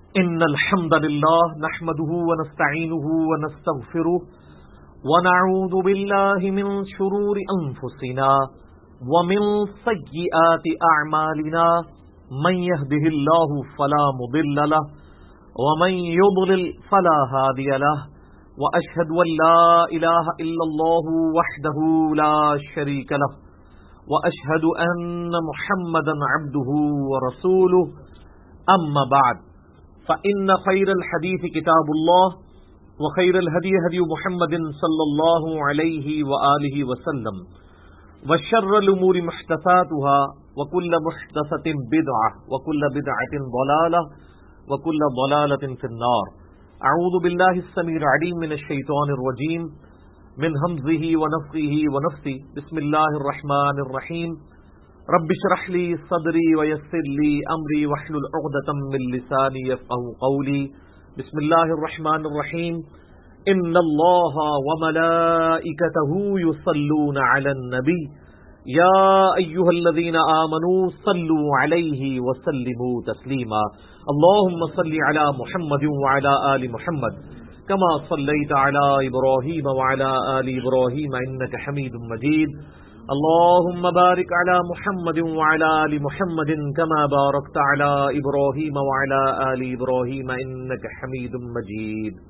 إن الحمد لله نحمده ونستعينه ونستغفره ونعوذ بالله من شرور أنفسنا ومن سيئات أعمالنا من يهده الله فلا مضل له ومن يضلل فلا هادي له وأشهد أن لا إله إلا الله وحده لا شريك له وأشهد أن محمدا عبده ورسوله أما بعد فإن خير الحديث كتاب الله وخير الهدي هدي محمد صلى الله عليه وآله وسلم وشر الأمور محدثاتها وكل محدثة بدعة وكل بدعة ضلالة وكل ضلالة في النار. أعوذ بالله السميع العليم من الشيطان الرجيم من همزه ونفخه ونفثه. بسم الله الرحمن الرحيم. رب اشرح لي صدري ويسر لي امري واحلل عقدة من لساني يفقهوا قولي. بسم الله الرحمن الرحيم. ان الله وملائكته يصلون على النبي يا ايها الذين آمنوا صلوا عليه وسلموا تسليما. اللهم صل على محمد وعلى آل محمد كما صليت على ابراهيم وعلى آل ابراهيم انك حميد مجيد. اللهم بارك على محمد وعلى آل محمد كما باركت على إبراهيم وعلى آل إبراهيم إنك حميد مجيد.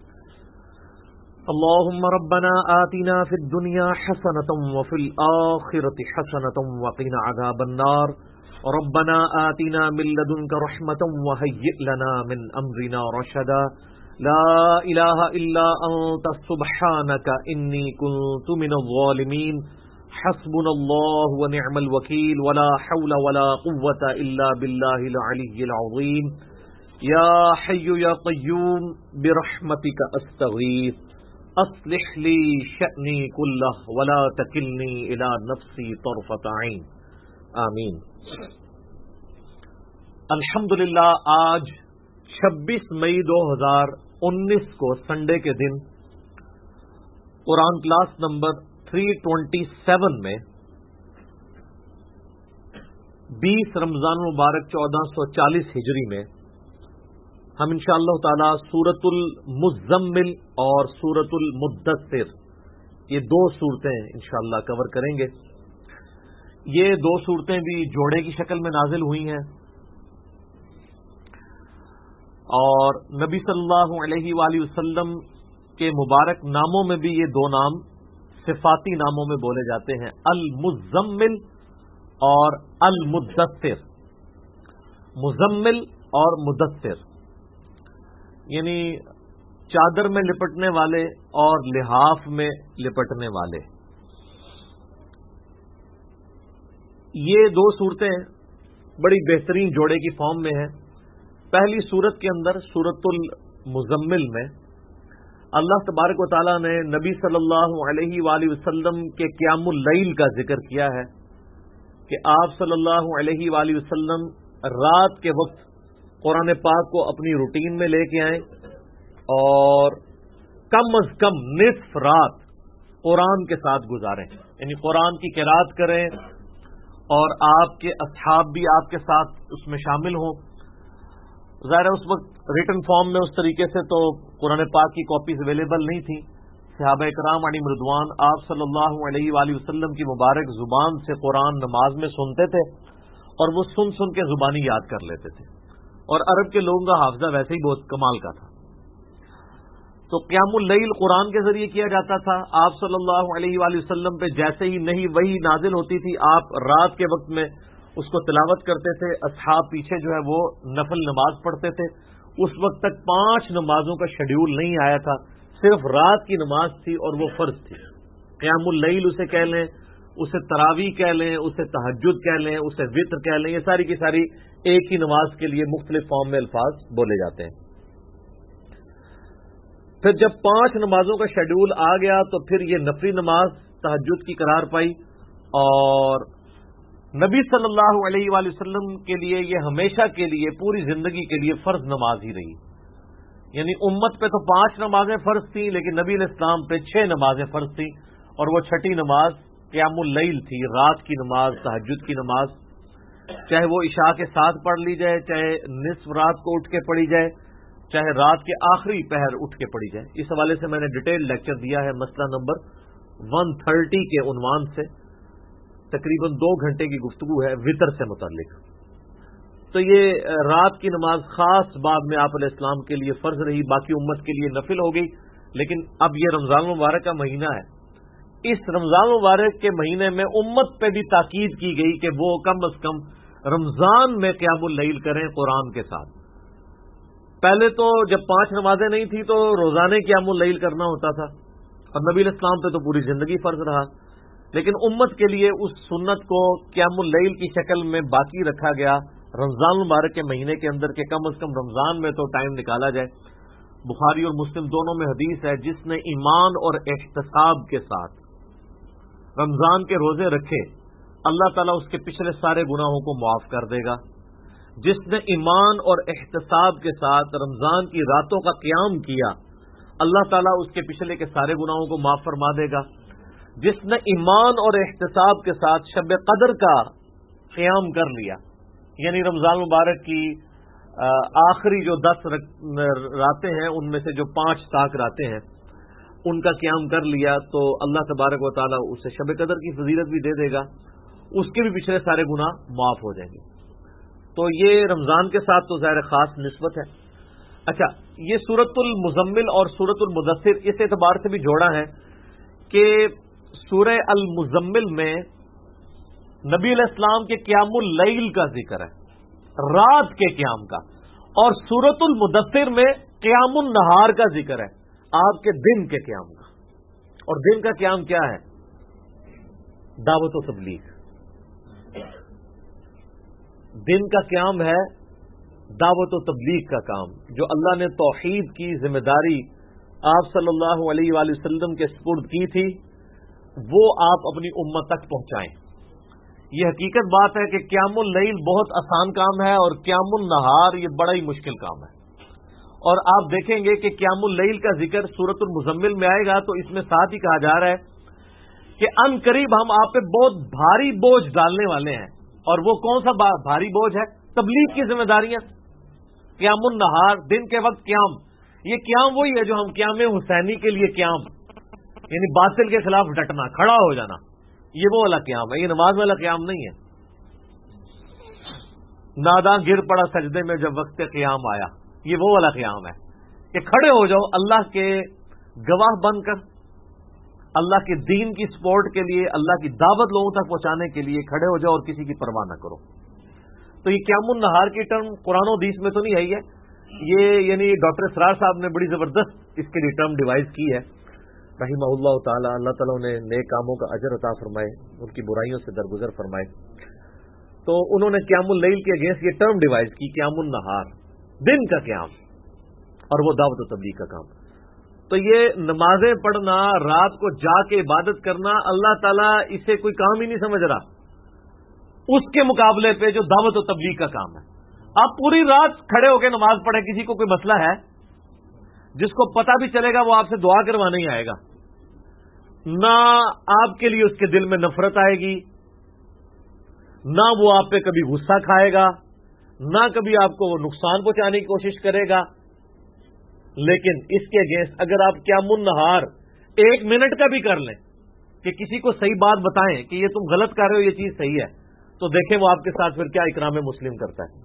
اللهم ربنا آتنا في الدنيا حسنة وفي الآخرة حسنة وقنا عذاب النار. ربنا آتنا من لدنك رحمة وهيئ لنا من أمرنا رشدا. لا إله إلا أنت سبحانك إني كنت من الظالمين. حسبنا الله ونعم الوكيل ولا حول ولا قوة إلا بالله العلي العظيم. يا حي يا قيوم برحمتك أستغيث أصلح لي شأني كله ولا تكلني إلى نفسي طرفة عين. آمین. الحمدللہ آج 26 مئی 2019 کو سنڈے کے دن قرآن کلاس نمبر 327 میں 20 رمضان مبارک 1440 ہجری میں ہم انشاءاللہ تعالی سورۃ المزمل اور سورۃ المدثر یہ دو صورتیں انشاءاللہ کور کریں گے. یہ دو صورتیں بھی جوڑے کی شکل میں نازل ہوئی ہیں اور نبی صلی اللہ علیہ وآلہ وسلم کے مبارک ناموں میں بھی یہ دو نام صفاتی ناموں میں بولے جاتے ہیں، المزمل اور المدثر. مزمل اور مدثر یعنی چادر میں لپٹنے والے اور لحاف میں لپٹنے والے. یہ دو صورتیں بڑی بہترین جوڑے کی فارم میں ہیں. پہلی صورت کے اندر سورۃ المزمل میں اللہ تبارک و تعالیٰ نے نبی صلی اللہ علیہ وآلہ وسلم کے قیام اللیل کا ذکر کیا ہے کہ آپ صلی اللہ علیہ وآلہ وسلم رات کے وقت قرآن پاک کو اپنی روٹین میں لے کے آئیں اور کم از کم نصف رات قرآن کے ساتھ گزاریں، یعنی قرآن کی قرات کریں اور آپ کے اصحاب بھی آپ کے ساتھ اس میں شامل ہوں. ظاہر اس وقت ریٹن فارم میں اس طریقے سے تو قرآن پاک کی کاپیز اویلیبل نہیں تھیں. صحابہ کرام علیہم رضوان آپ صلی اللہ علیہ وآلہ وسلم کی مبارک زبان سے قرآن نماز میں سنتے تھے اور وہ سن کے زبانی یاد کر لیتے تھے، اور عرب کے لوگوں کا حافظہ ویسے ہی بہت کمال کا تھا. تو قیام اللیل قرآن کے ذریعے کیا جاتا تھا. آپ صلی اللہ علیہ وآلہ وسلم پہ جیسے ہی نہیں وہی نازل ہوتی تھی آپ رات کے وقت میں اس کو تلاوت کرتے تھے. اصحاب پیچھے جو ہے وہ نفل نماز پڑھتے تھے. اس وقت تک 5 نمازوں کا شیڈیول نہیں آیا تھا، صرف رات کی نماز تھی اور وہ فرض تھی. قیام اللیل اسے کہہ لیں، اسے تراویح کہہ لیں، اسے تہجد کہہ لیں، اسے وتر کہہ لیں، یہ ساری کی ساری ایک ہی نماز کے لیے مختلف فارم میں الفاظ بولے جاتے ہیں. پھر جب 5 نمازوں کا شیڈیول آ گیا تو پھر یہ نفلی نماز تہجد کی قرار پائی اور نبی صلی اللہ علیہ وآلہ وسلم کے لیے یہ ہمیشہ کے لیے پوری زندگی کے لیے فرض نماز ہی رہی. یعنی امت پہ تو 5 نمازیں فرض تھیں لیکن نبی علیہ السلام پہ 6 نمازیں فرض تھیں اور وہ 6ٹھی نماز قیام اللیل تھی، رات کی نماز، تہجد کی نماز. چاہے وہ عشاء کے ساتھ پڑھ لی جائے، چاہے نصف رات کو اٹھ کے پڑھی جائے، چاہے رات کے آخری پہر اٹھ کے پڑھی جائے۔ اس حوالے سے میں نے ڈیٹیل لیکچر دیا ہے، مسئلہ نمبر 130 کے عنوان سے، تقریباً 2 گھنٹے کی گفتگو ہے وتر سے متعلق۔ تو یہ رات کی نماز خاص بعد میں آپ علیہ السلام کے لیے فرض رہی، باقی امت کے لیے نفل ہو گئی، لیکن اب یہ رمضان مبارک کا مہینہ ہے، اس رمضان مبارک کے مہینے میں امت پہ بھی تاکید کی گئی کہ وہ کم از کم رمضان میں قیام اللیل کریں قرآن کے ساتھ۔ پہلے تو جب 5 نمازیں نہیں تھی تو روزانے قیام اللیل کرنا ہوتا تھا، اور نبی علیہ السلام پہ تو پوری زندگی فرض رہا، لیکن امت کے لیے اس سنت کو قیام اللیل کی شکل میں باقی رکھا گیا رمضان مبارک کے مہینے کے اندر کہ کم از کم رمضان میں تو ٹائم نکالا جائے۔ بخاری اور مسلم دونوں میں حدیث ہے، جس نے ایمان اور احتساب کے ساتھ رمضان کے روزے رکھے اللہ تعالیٰ اس کے پچھلے سارے گناہوں کو معاف کر دے گا۔ جس نے ایمان اور احتساب کے ساتھ رمضان کی راتوں کا قیام کیا اللہ تعالیٰ اس کے پچھلے کے سارے گناہوں کو معاف فرما دے گا۔ جس نے ایمان اور احتساب کے ساتھ شب قدر کا قیام کر لیا، یعنی رمضان مبارک کی آخری جو 10 راتیں ہیں ان میں سے جو 5 طاق راتیں ہیں ان کا قیام کر لیا تو اللہ تبارک و تعالیٰ اسے شب قدر کی فضیلت بھی دے دے گا، اس کے بھی پچھلے سارے گناہ معاف ہو جائیں گے۔ تو یہ رمضان کے ساتھ تو ظاہر خاص نسبت ہے۔ اچھا، یہ سورۃ المزمل اور سورۃ المدثر اس اعتبار سے بھی جوڑا ہے کہ سورہ المزمل میں نبی علیہ السلام کے قیام اللیل کا ذکر ہے، رات کے قیام کا، اور سورۃ المدثر میں قیام النہار کا ذکر ہے، آپ کے دن کے قیام کا۔ اور دن کا قیام کیا ہے؟ دعوت و تبلیغ۔ دن کا قیام ہے دعوت و تبلیغ کا کام، جو اللہ نے توحید کی ذمہ داری آپ صلی اللہ علیہ وآلہ وسلم کے سپرد کی تھی، وہ آپ اپنی امت تک پہنچائیں۔ یہ حقیقت بات ہے کہ قیام اللیل بہت آسان کام ہے اور قیام النہار یہ بڑا ہی مشکل کام ہے۔ اور آپ دیکھیں گے کہ قیام اللیل کا ذکر سورۃ المزمل میں آئے گا تو اس میں ساتھ ہی کہا جا رہا ہے کہ ان قریب ہم آپ پہ بہت بھاری بوجھ ڈالنے والے ہیں، اور وہ کون سا بھاری بوجھ ہے؟ تبلیغ کی ذمہ داریاں۔ قیام النہار، دن کے وقت قیام، یہ قیام وہی ہے جو ہم قیام حسینی کے لیے قیام، یعنی باطل کے خلاف ڈٹنا، کھڑا ہو جانا، یہ وہ والا قیام ہے، یہ نماز والا قیام نہیں ہے۔ ناداں گر پڑا سجدے میں جب وقت قیام آیا، یہ وہ والا قیام ہے کہ کھڑے ہو جاؤ اللہ کے گواہ بن کر، اللہ کے دین کی سپورٹ کے لیے، اللہ کی دعوت لوگوں تک پہنچانے کے لیے کھڑے ہو جاؤ اور کسی کی پرواہ نہ کرو۔ تو یہ قیام النہار کی ٹرم قرآن و حدیث میں تو نہیں آئی ہے، یہ یعنی ڈاکٹر اسرار صاحب نے بڑی زبردست اس کے لیے ٹرم ڈیوائز کی ہے رحمہ اللہ تعالی، اللہ تعالیٰ انہیں نیک کاموں کا اجر عطا فرمائے، ان کی برائیوں سے درگزر فرمائے۔ تو انہوں نے قیام اللیل کے اگینسٹ یہ ٹرم ڈیوائز کی، قیام النہار، دن کا قیام، اور وہ دعوت و تبلیغ کا کام۔ تو یہ نمازیں پڑھنا، رات کو جا کے عبادت کرنا، اللہ تعالیٰ اسے کوئی کام ہی نہیں سمجھ رہا اس کے مقابلے پہ جو دعوت و تبلیغ کا کام ہے۔ آپ پوری رات کھڑے ہو کے نماز پڑھیں، کسی کو کوئی مسئلہ ہے؟ جس کو پتہ بھی چلے گا وہ آپ سے دعا کروانے ہی آئے گا، نہ آپ کے لیے اس کے دل میں نفرت آئے گی، نہ وہ آپ پہ کبھی غصہ کھائے گا، نہ کبھی آپ کو وہ نقصان پہنچانے کی کوشش کرے گا۔ لیکن اس کے اگینسٹ اگر آپ قیام النہار 1 منٹ کا بھی کر لیں کہ کسی کو صحیح بات بتائیں کہ یہ تم غلط کر رہے ہو، یہ چیز صحیح ہے، تو دیکھیں وہ آپ کے ساتھ پھر کیا اکرام مسلم کرتا ہے۔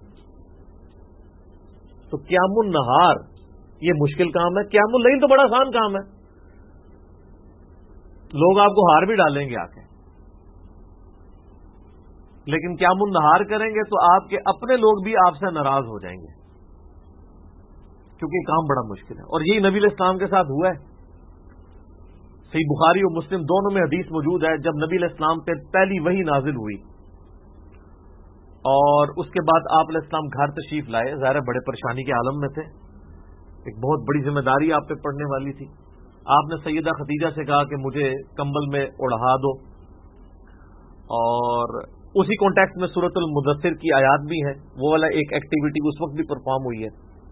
تو قیام النہار یہ مشکل کام ہے، قیام اللیل تو بڑا آسان کام ہے، لوگ آپ کو ہار بھی ڈالیں گے آ کے، لیکن قیام النہار کریں گے تو آپ کے اپنے لوگ بھی آپ سے ناراض ہو جائیں گے، کیونکہ یہ کام بڑا مشکل ہے۔ اور یہی نبی علیہ السلام کے ساتھ ہوا ہے، صحیح بخاری اور مسلم دونوں میں حدیث موجود ہے، جب نبی علیہ السلام پہ پہلی وحی نازل ہوئی اور اس کے بعد آپ علیہ السلام گھر تشریف لائے، ظاہر بڑے پریشانی کے عالم میں تھے، ایک بہت بڑی ذمہ داری آپ پہ پڑنے والی تھی۔ آپ نے سیدہ خدیجہ سے کہا کہ مجھے کمبل میں اڑھا دو، اور اسی کانٹیکسٹ میں سورۃ المدثر کی آیات بھی ہیں، وہ والا ایک ایکٹیویٹی اس وقت بھی پرفارم ہوئی ہے۔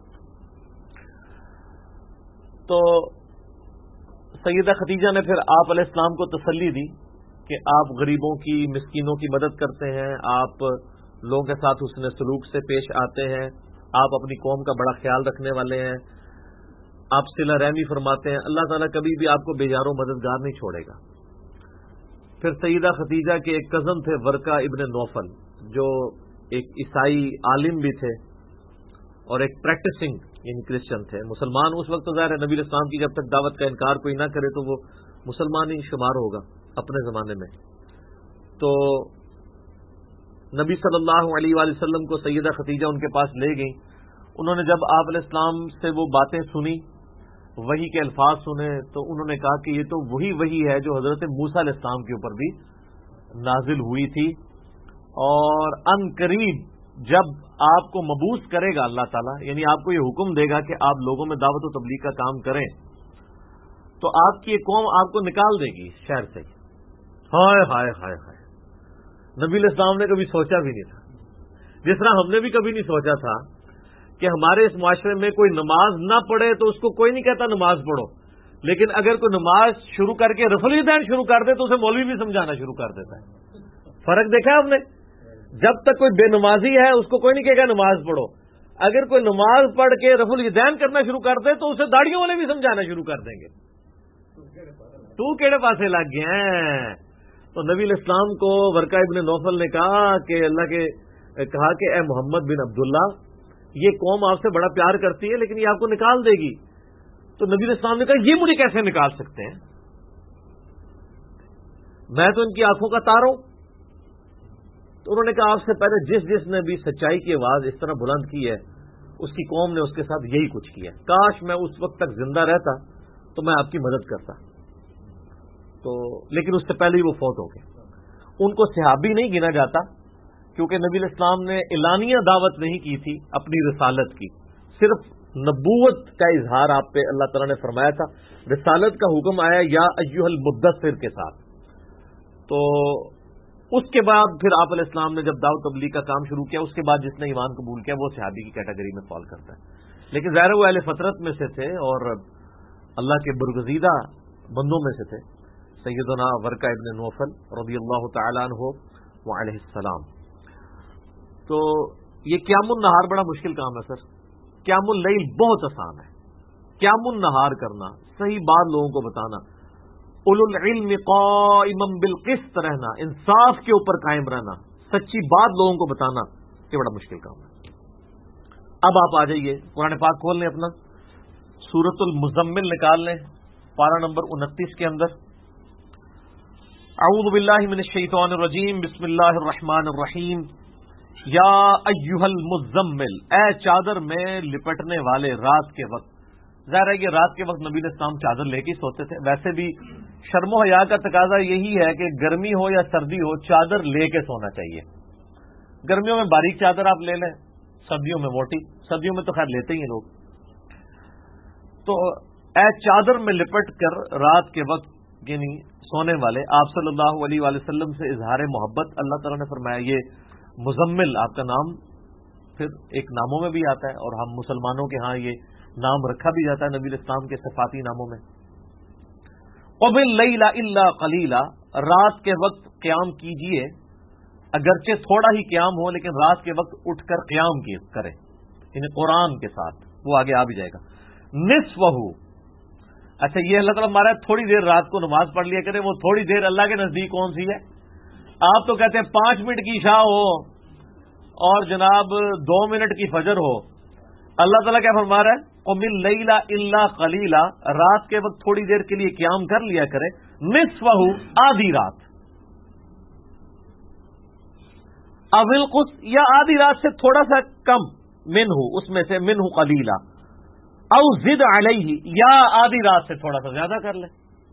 تو سیدہ خدیجہ نے پھر آپ علیہ السلام کو تسلی دی کہ آپ غریبوں کی، مسکینوں کی مدد کرتے ہیں، آپ لوگوں کے ساتھ حسن سلوک سے پیش آتے ہیں، آپ اپنی قوم کا بڑا خیال رکھنے والے ہیں، آپ صلہ رحمی فرماتے ہیں، اللہ تعالیٰ کبھی بھی آپ کو بے یار و مددگار نہیں چھوڑے گا۔ پھر سیدہ خدیجہ کے ایک کزن تھے ورقہ ابن نوفل، جو ایک عیسائی عالم بھی تھے اور ایک پریکٹسنگ یعنی کرسچن تھے، مسلمان اس وقت تو ظاہر ہے نبی علیہ السلام کی جب تک دعوت کا انکار کوئی نہ کرے تو وہ مسلمان ہی شمار ہوگا اپنے زمانے میں۔ تو نبی صلی اللہ علیہ وآلہ وسلم کو سیدہ خدیجہ ان کے پاس لے گئیں۔ انہوں نے جب آپ علیہ السلام سے وہ باتیں سنی، وحی کے الفاظ سنے، تو انہوں نے کہا کہ یہ تو وہی وحی ہے جو حضرت موسیٰ علیہ السلام کے اوپر بھی نازل ہوئی تھی، اور ان قریب جب آپ کو مبعوث کرے گا اللہ تعالیٰ، یعنی آپ کو یہ حکم دے گا کہ آپ لوگوں میں دعوت و تبلیغ کا کام کریں، تو آپ کی ایک قوم آپ کو نکال دے گی شہر سے۔ ہائے ہائے ہائے ہائے، نبی علیہ السلام نے کبھی سوچا بھی نہیں تھا، جس طرح ہم نے بھی کبھی نہیں سوچا تھا کہ ہمارے اس معاشرے میں کوئی نماز نہ پڑھے تو اس کو کوئی نہیں کہتا نماز پڑھو، لیکن اگر کوئی نماز شروع کر کے رفع الیدین شروع کر دے تو اسے مولوی بھی سمجھانا شروع کر دیتا ہے۔ فرق دیکھا ہم نے؟ جب تک کوئی بے نمازی ہے اس کو کوئی نہیں کہے گا نماز پڑھو، اگر کوئی نماز پڑھ کے رفع الیدین کرنا شروع کر دے تو اسے داڑھیوں والے بھی سمجھانا شروع کر دیں گے، تو کیڑے پاسے لگ گئے ہیں۔ تو نبی علیہ السلام کو ورقہ ابن نوفل نے کہا کہ کہا کہ اے محمد بن عبداللہ، یہ قوم آپ سے بڑا پیار کرتی ہے لیکن یہ آپ کو نکال دے گی۔ تو نبی علیہ السلام نے کہا یہ مجھے کیسے نکال سکتے ہیں، میں تو ان کی آنکھوں کا تار ہوں۔ تو انہوں نے کہا آپ سے پہلے جس نے بھی سچائی کی آواز اس طرح بلند کی ہے اس کی قوم نے اس کے ساتھ یہی کچھ کیا، کاش میں اس وقت تک زندہ رہتا تو میں آپ کی مدد کرتا، تو لیکن اس سے پہلے ہی وہ فوت ہو گئے۔ ان کو صحابی نہیں گنا جاتا کیونکہ نبی علیہ السلام نے اعلانیہ دعوت نہیں کی تھی اپنی رسالت کی، صرف نبوت کا اظہار آپ پہ اللہ تعالیٰ نے فرمایا تھا، رسالت کا حکم آیا یا ایھا المدثر کے ساتھ۔ تو اس کے بعد پھر آپ علیہ السلام نے جب دعوت تبلیغ کا کام شروع کیا، اس کے بعد جس نے ایمان قبول کیا وہ صحابی کی کیٹیگری میں فال کرتا ہے، لیکن ظاہر وہ اہل فطرت میں سے تھے اور اللہ کے برگزیدہ بندوں میں سے تھے، سیدنا ورقہ ابن نوفل رضی اللہ تعالیٰ عنہ وعلیہ السلام۔ تو یہ قیام النہار بڑا مشکل کام ہے سر، قیام اللیل بہت آسان ہے، قیام النہار کرنا، صحیح بات لوگوں کو بتانا، اولو العلم قائما بالقسط رہنا، انصاف کے اوپر قائم رہنا، سچی بات لوگوں کو بتانا، یہ بڑا مشکل کام ہے۔ اب آپ آ جائیے قرآن پاک کھول لیں اپنا، سورۃ المزمل نکال لیں، پارہ نمبر 29 کے اندر۔ اعوذ باللہ من الشیطان الرجیم، بسم اللہ الرحمن الرحیم۔ یا ایھا المزمل، اے چادر میں لپٹنے والے، رات کے وقت، ظاہر ہے کہ رات کے وقت نبی علیہ السلام چادر لے کے سوتے تھے، ویسے بھی شرم و حیا کا تقاضا یہی ہے کہ گرمی ہو یا سردی ہو چادر لے کے سونا چاہیے۔ گرمیوں میں باریک چادر آپ لے لیں، سردیوں میں موٹی، سردیوں میں تو خیر لیتے ہی ہیں لوگ۔ تو اے چادر میں لپٹ کر رات کے وقت یعنی سونے والے، آپ صلی اللہ علیہ وآلہ وسلم سے اظہار محبت اللہ تعالیٰ نے فرمایا۔ یہ مزمل آپ کا نام پھر ایک ناموں میں بھی آتا ہے، اور ہم مسلمانوں کے ہاں یہ نام رکھا بھی جاتا ہے نبی علیہ السلام کے صفاتی ناموں میں۔ وَبِاللَّيْلَ إِلَّا قَلِيلًا، رات کے وقت قیام کیجئے، اگرچہ تھوڑا ہی قیام ہو لیکن رات کے وقت اٹھ کر قیام کرے، یعنی قرآن کے ساتھ، وہ آگے آ بھی جائے گا۔ نصفہ، اچھا یہ اللہ تعالیٰ ہمارا تھوڑی دیر رات کو نماز پڑھ لیا کرے، وہ تھوڑی دیر اللہ کے نزدیک کون سی ہے؟ آپ تو کہتے ہیں 5 منٹ کی عشاء ہو اور جناب 2 منٹ کی فجر ہو، اللہ تعالیٰ کیا فرما رہا ہے؟ قُمِ اللَّيْلَ إِلَّا قَلِيلًا، رات کے وقت تھوڑی دیر کے لیے قیام کر لیا کرے، نصفہ، آدھی رات، او انقص، یا آدھی رات سے تھوڑا سا کم، منہ، اس میں سے منہ قلیلا، او زد علیہ، یا آدھی رات سے تھوڑا سا زیادہ کر لیں۔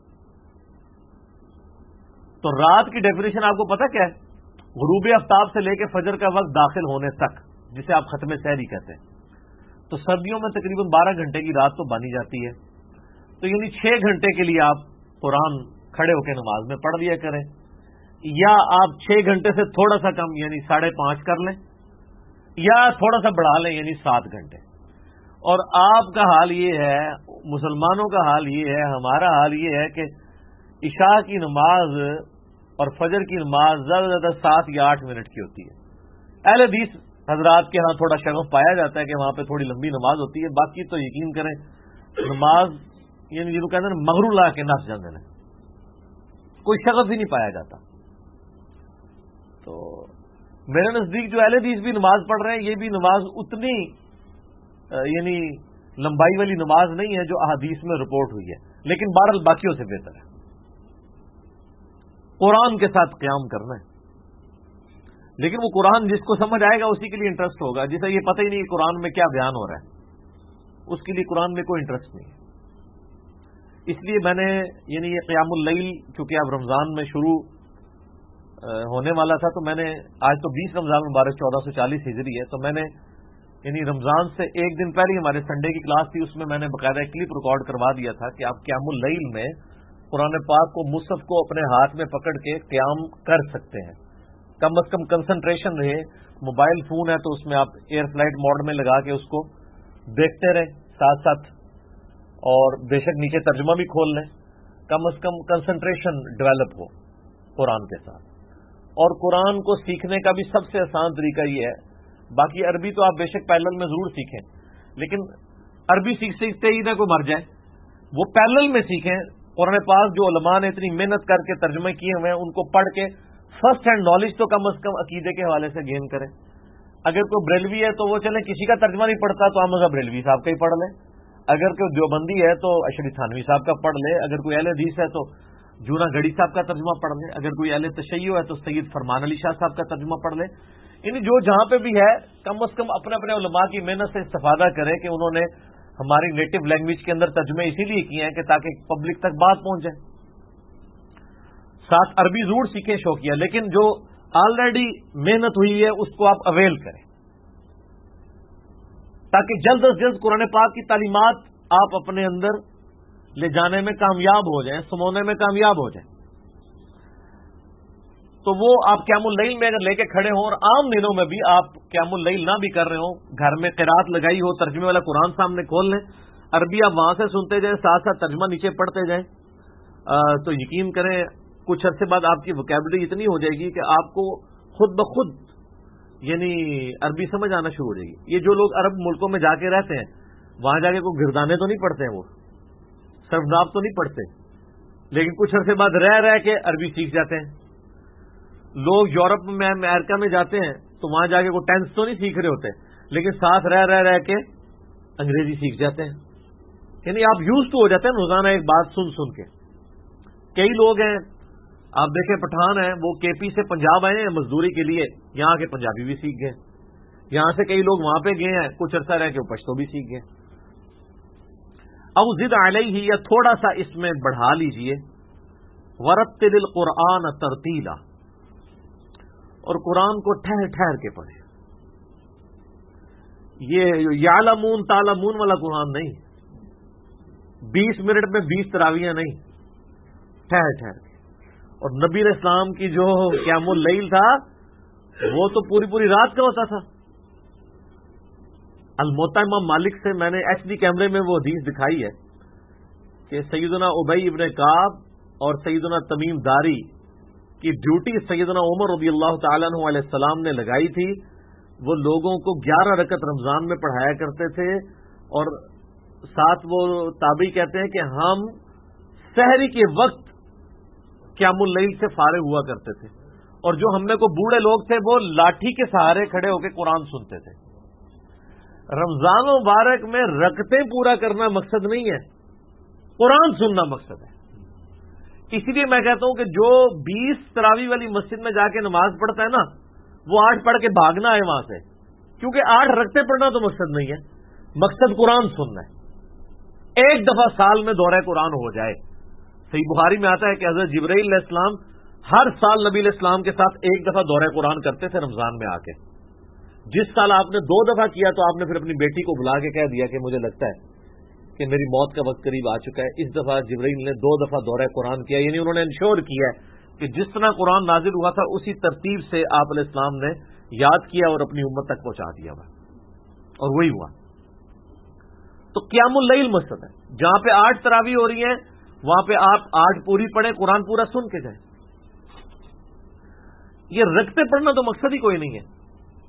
تو رات کی ڈیفینیشن آپ کو پتہ کیا ہے؟ غروب آفتاب سے لے کے فجر کا وقت داخل ہونے تک، جسے آپ ختم سحری کہتے ہیں۔ تو سردیوں میں تقریباً 12 گھنٹے کی رات تو بانی جاتی ہے، تو یعنی 6 گھنٹے کے لیے آپ قرآن کھڑے ہو کے نماز میں پڑھ لیا کریں، یا آپ 6 گھنٹے سے تھوڑا سا کم یعنی 5.5 کر لیں، یا تھوڑا سا بڑھا لیں یعنی 7 گھنٹے۔ اور آپ کا حال یہ ہے، مسلمانوں کا حال یہ ہے، ہمارا حال یہ ہے کہ عشاء کی نماز اور فجر کی نماز زیادہ سے زیادہ 7 یا 8 منٹ کی ہوتی ہے، اہل حدیث حضرات کے ہاں تھوڑا شغف پایا جاتا ہے کہ وہاں پہ تھوڑی لمبی نماز ہوتی ہے، باقی تو یقین کریں نماز یعنی جنہوں کہتے ہیں مغرو لا کے نس جاندے نے، کوئی شغف ہی نہیں پایا جاتا. تو میرے نزدیک جو اہل حدیث بھی نماز پڑھ رہے ہیں یہ بھی نماز اتنی یعنی لمبائی والی نماز نہیں ہے جو احادیث میں رپورٹ ہوئی ہے، لیکن بہرحال باقیوں سے بہتر ہے. قرآن کے ساتھ قیام کرنا ہے، لیکن وہ قرآن جس کو سمجھ آئے گا اسی کے لیے انٹرسٹ ہوگا. جسے یہ پتہ ہی نہیں کہ قرآن میں کیا بیان ہو رہا ہے اس کے لیے قرآن میں کوئی انٹرسٹ نہیں ہے. اس لیے میں نے یعنی یہ قیام اللیل چونکہ اب رمضان میں شروع ہونے والا تھا، تو میں نے آج تو 20 رمضان مبارک 1440 ہجری ہے، تو میں نے یعنی رمضان سے ایک دن پہلے ہمارے سنڈے کی کلاس تھی، اس میں میں نے باقاعدہ کلپ ریکارڈ کروا دیا تھا کہ آپ قیام اللیل میں قرآن پاک کو مصحف کو اپنے ہاتھ میں پکڑ کے قیام کر سکتے ہیں. کم از کم کنسنٹریشن رہے. موبائل فون ہے تو اس میں آپ ایئر فلائٹ موڈ میں لگا کے اس کو دیکھتے رہیں ساتھ ساتھ، اور بے شک نیچے ترجمہ بھی کھول لیں. کم از کم کنسنٹریشن ڈیولپ ہو قرآن کے ساتھ. اور قرآن کو سیکھنے کا بھی سب سے آسان طریقہ یہ ہے، باقی عربی تو آپ بے شک پیرلل میں ضرور سیکھیں، لیکن عربی سیکھتے ہی نہ کوئی مر جائے، وہ پیرلل میں سیکھیں. قرآن پاک جو علماء نے اتنی محنت کر کے ترجمے کیے ہوئے ہیں ان کو پڑھ کے فرسٹ ہینڈ نالج تو کم از کم عقیدے کے حوالے سے گین کریں. اگر کوئی بریلوی ہے تو وہ چلیں کسی کا ترجمہ نہیں پڑھتا تو احمد بریلوی صاحب کا ہی پڑھ لیں. اگر کوئی دیوبندی ہے تو اشری تھانوی صاحب کا پڑھ لے. اگر کوئی اہل حدیث ہے تو جونا گڑی صاحب کا ترجمہ پڑھ لیں. اگر کوئی اہل تشیع ہے تو سید فرمان علی شاہ صاحب کا ترجمہ پڑھ لیں. یعنی جو جہاں پہ بھی ہے کم از کم اپنے اپنے علماء کی محنت سے استفادہ کریں کہ انہوں نے ہماری نیٹو لینگویج کے اندر ترجمے اسی لیے کیے ہیں کہ تاکہ پبلک تک بات پہنچ جائے. ساتھ عربی ضرور سیکھیں شوقیہ، لیکن جو آلریڈی محنت ہوئی ہے اس کو آپ اویل کریں تاکہ جلد از جلد قرآن پاک کی تعلیمات آپ اپنے اندر لے جانے میں کامیاب ہو جائیں، سمونے میں کامیاب ہو جائیں. تو وہ آپ قیام اللیل میں اگر لے کے کھڑے ہوں، اور عام دنوں میں بھی آپ قیام اللیل نہ بھی کر رہے ہوں، گھر میں قرات لگائی ہو، ترجمے والا قرآن سامنے کھول لیں، عربی آپ وہاں سے سنتے جائیں، ساتھ ساتھ ترجمہ نیچے پڑھتے جائیں، تو یقین کریں کچھ عرصے بعد آپ کی ووکیبلری اتنی ہو جائے گی کہ آپ کو خود بخود یعنی عربی سمجھ آنا شروع ہو جائے گی. یہ جو لوگ عرب ملکوں میں جا کے رہتے ہیں وہاں جا کے کوئی گردانے تو نہیں پڑھتے ہیں، وہ سرفناف تو نہیں پڑھتے، لیکن کچھ عرصے بعد رہ کے عربی سیکھ جاتے ہیں. لوگ یورپ میں امریکہ میں جاتے ہیں تو وہاں جا کے کوئی ٹینس تو نہیں سیکھ رہے ہوتے، لیکن ساتھ رہ کے انگریزی سیکھ جاتے ہیں. یعنی آپ یوز تو ہو جاتے ہیں روزانہ ایک بات سن کے. کئی لوگ ہیں آپ دیکھیں پٹھان ہیں، وہ کے پی سے پنجاب آئے ہیں مزدوری کے لیے، یہاں کے پنجابی بھی سیکھ گئے. یہاں سے کئی لوگ وہاں پہ گئے ہیں، کچھ عرصہ رہ کے وہ پشتو بھی سیکھ گئے. او زد علیہ، یا تھوڑا سا اس میں بڑھا لیجئے، ورتل القرآن ترتیلا، اور قرآن کو ٹھہر ٹھہر کے پڑھیں. یہ یعلمون تعلمون والا قرآن نہیں، 20 منٹ میں 20 تراویاں نہیں، ٹھہر ٹھہر کے. اور نبی علیہ السلام کی جو قیام اللیل تھا وہ تو پوری پوری رات کا ہوتا تھا. الموطا امام مالک سے میں نے ایچ ڈی کیمرے میں وہ حدیث دکھائی ہے کہ سیدنا ابی ابن کعب اور سیدنا تمیم داری کی ڈیوٹی سیدنا عمر رضی اللہ تعالیٰ عنہ علیہ السلام نے لگائی تھی. وہ لوگوں کو 11 رکعت رمضان میں پڑھایا کرتے تھے، اور ساتھ وہ تابعی کہتے ہیں کہ ہم سحری کے وقت قیام اللیل سے فارغ ہوا کرتے تھے، اور جو ہم میں کو بوڑھے لوگ تھے وہ لاٹھی کے سہارے کھڑے ہو کے قرآن سنتے تھے. رمضان مبارک میں رکعتیں پورا کرنا مقصد نہیں ہے، قرآن سننا مقصد ہے. اسی لیے میں کہتا ہوں کہ جو 20 تراویح والی مسجد میں جا کے نماز پڑھتا ہے نا، وہ 8 پڑھ کے بھاگنا ہے وہاں سے، کیونکہ 8 رکعتیں پڑھنا تو مقصد نہیں ہے، مقصد قرآن سننا ہے. ایک دفعہ سال میں دورہ قرآن ہو جائے. صحیح بخاری میں آتا ہے کہ حضرت جبرائیل علیہ السلام ہر سال نبی علیہ السلام کے ساتھ ایک دفعہ دورہ قرآن کرتے تھے رمضان میں آ کے. جس سال آپ نے 2 دفعہ کیا تو آپ نے پھر اپنی بیٹی کو بلا کے کہہ دیا کہ مجھے لگتا ہے کہ میری موت کا وقت قریب آ چکا ہے. اس دفعہ جبرائیل نے 2 دفعہ دورہ قرآن کیا، یعنی انہوں نے انشور کیا کہ جس طرح قرآن نازل ہوا تھا اسی ترتیب سے آپ علیہ السلام نے یاد کیا اور اپنی امت تک پہنچا دیا ہوا، اور وہی ہوا. تو قیام اللیل مقصد ہے. جہاں پہ 8 تراویح ہو رہی ہیں وہاں پہ آپ 8 پوری پڑھیں، قرآن پورا سن کے جائیں. یہ رکھتے پڑھنا تو مقصد ہی کوئی نہیں ہے.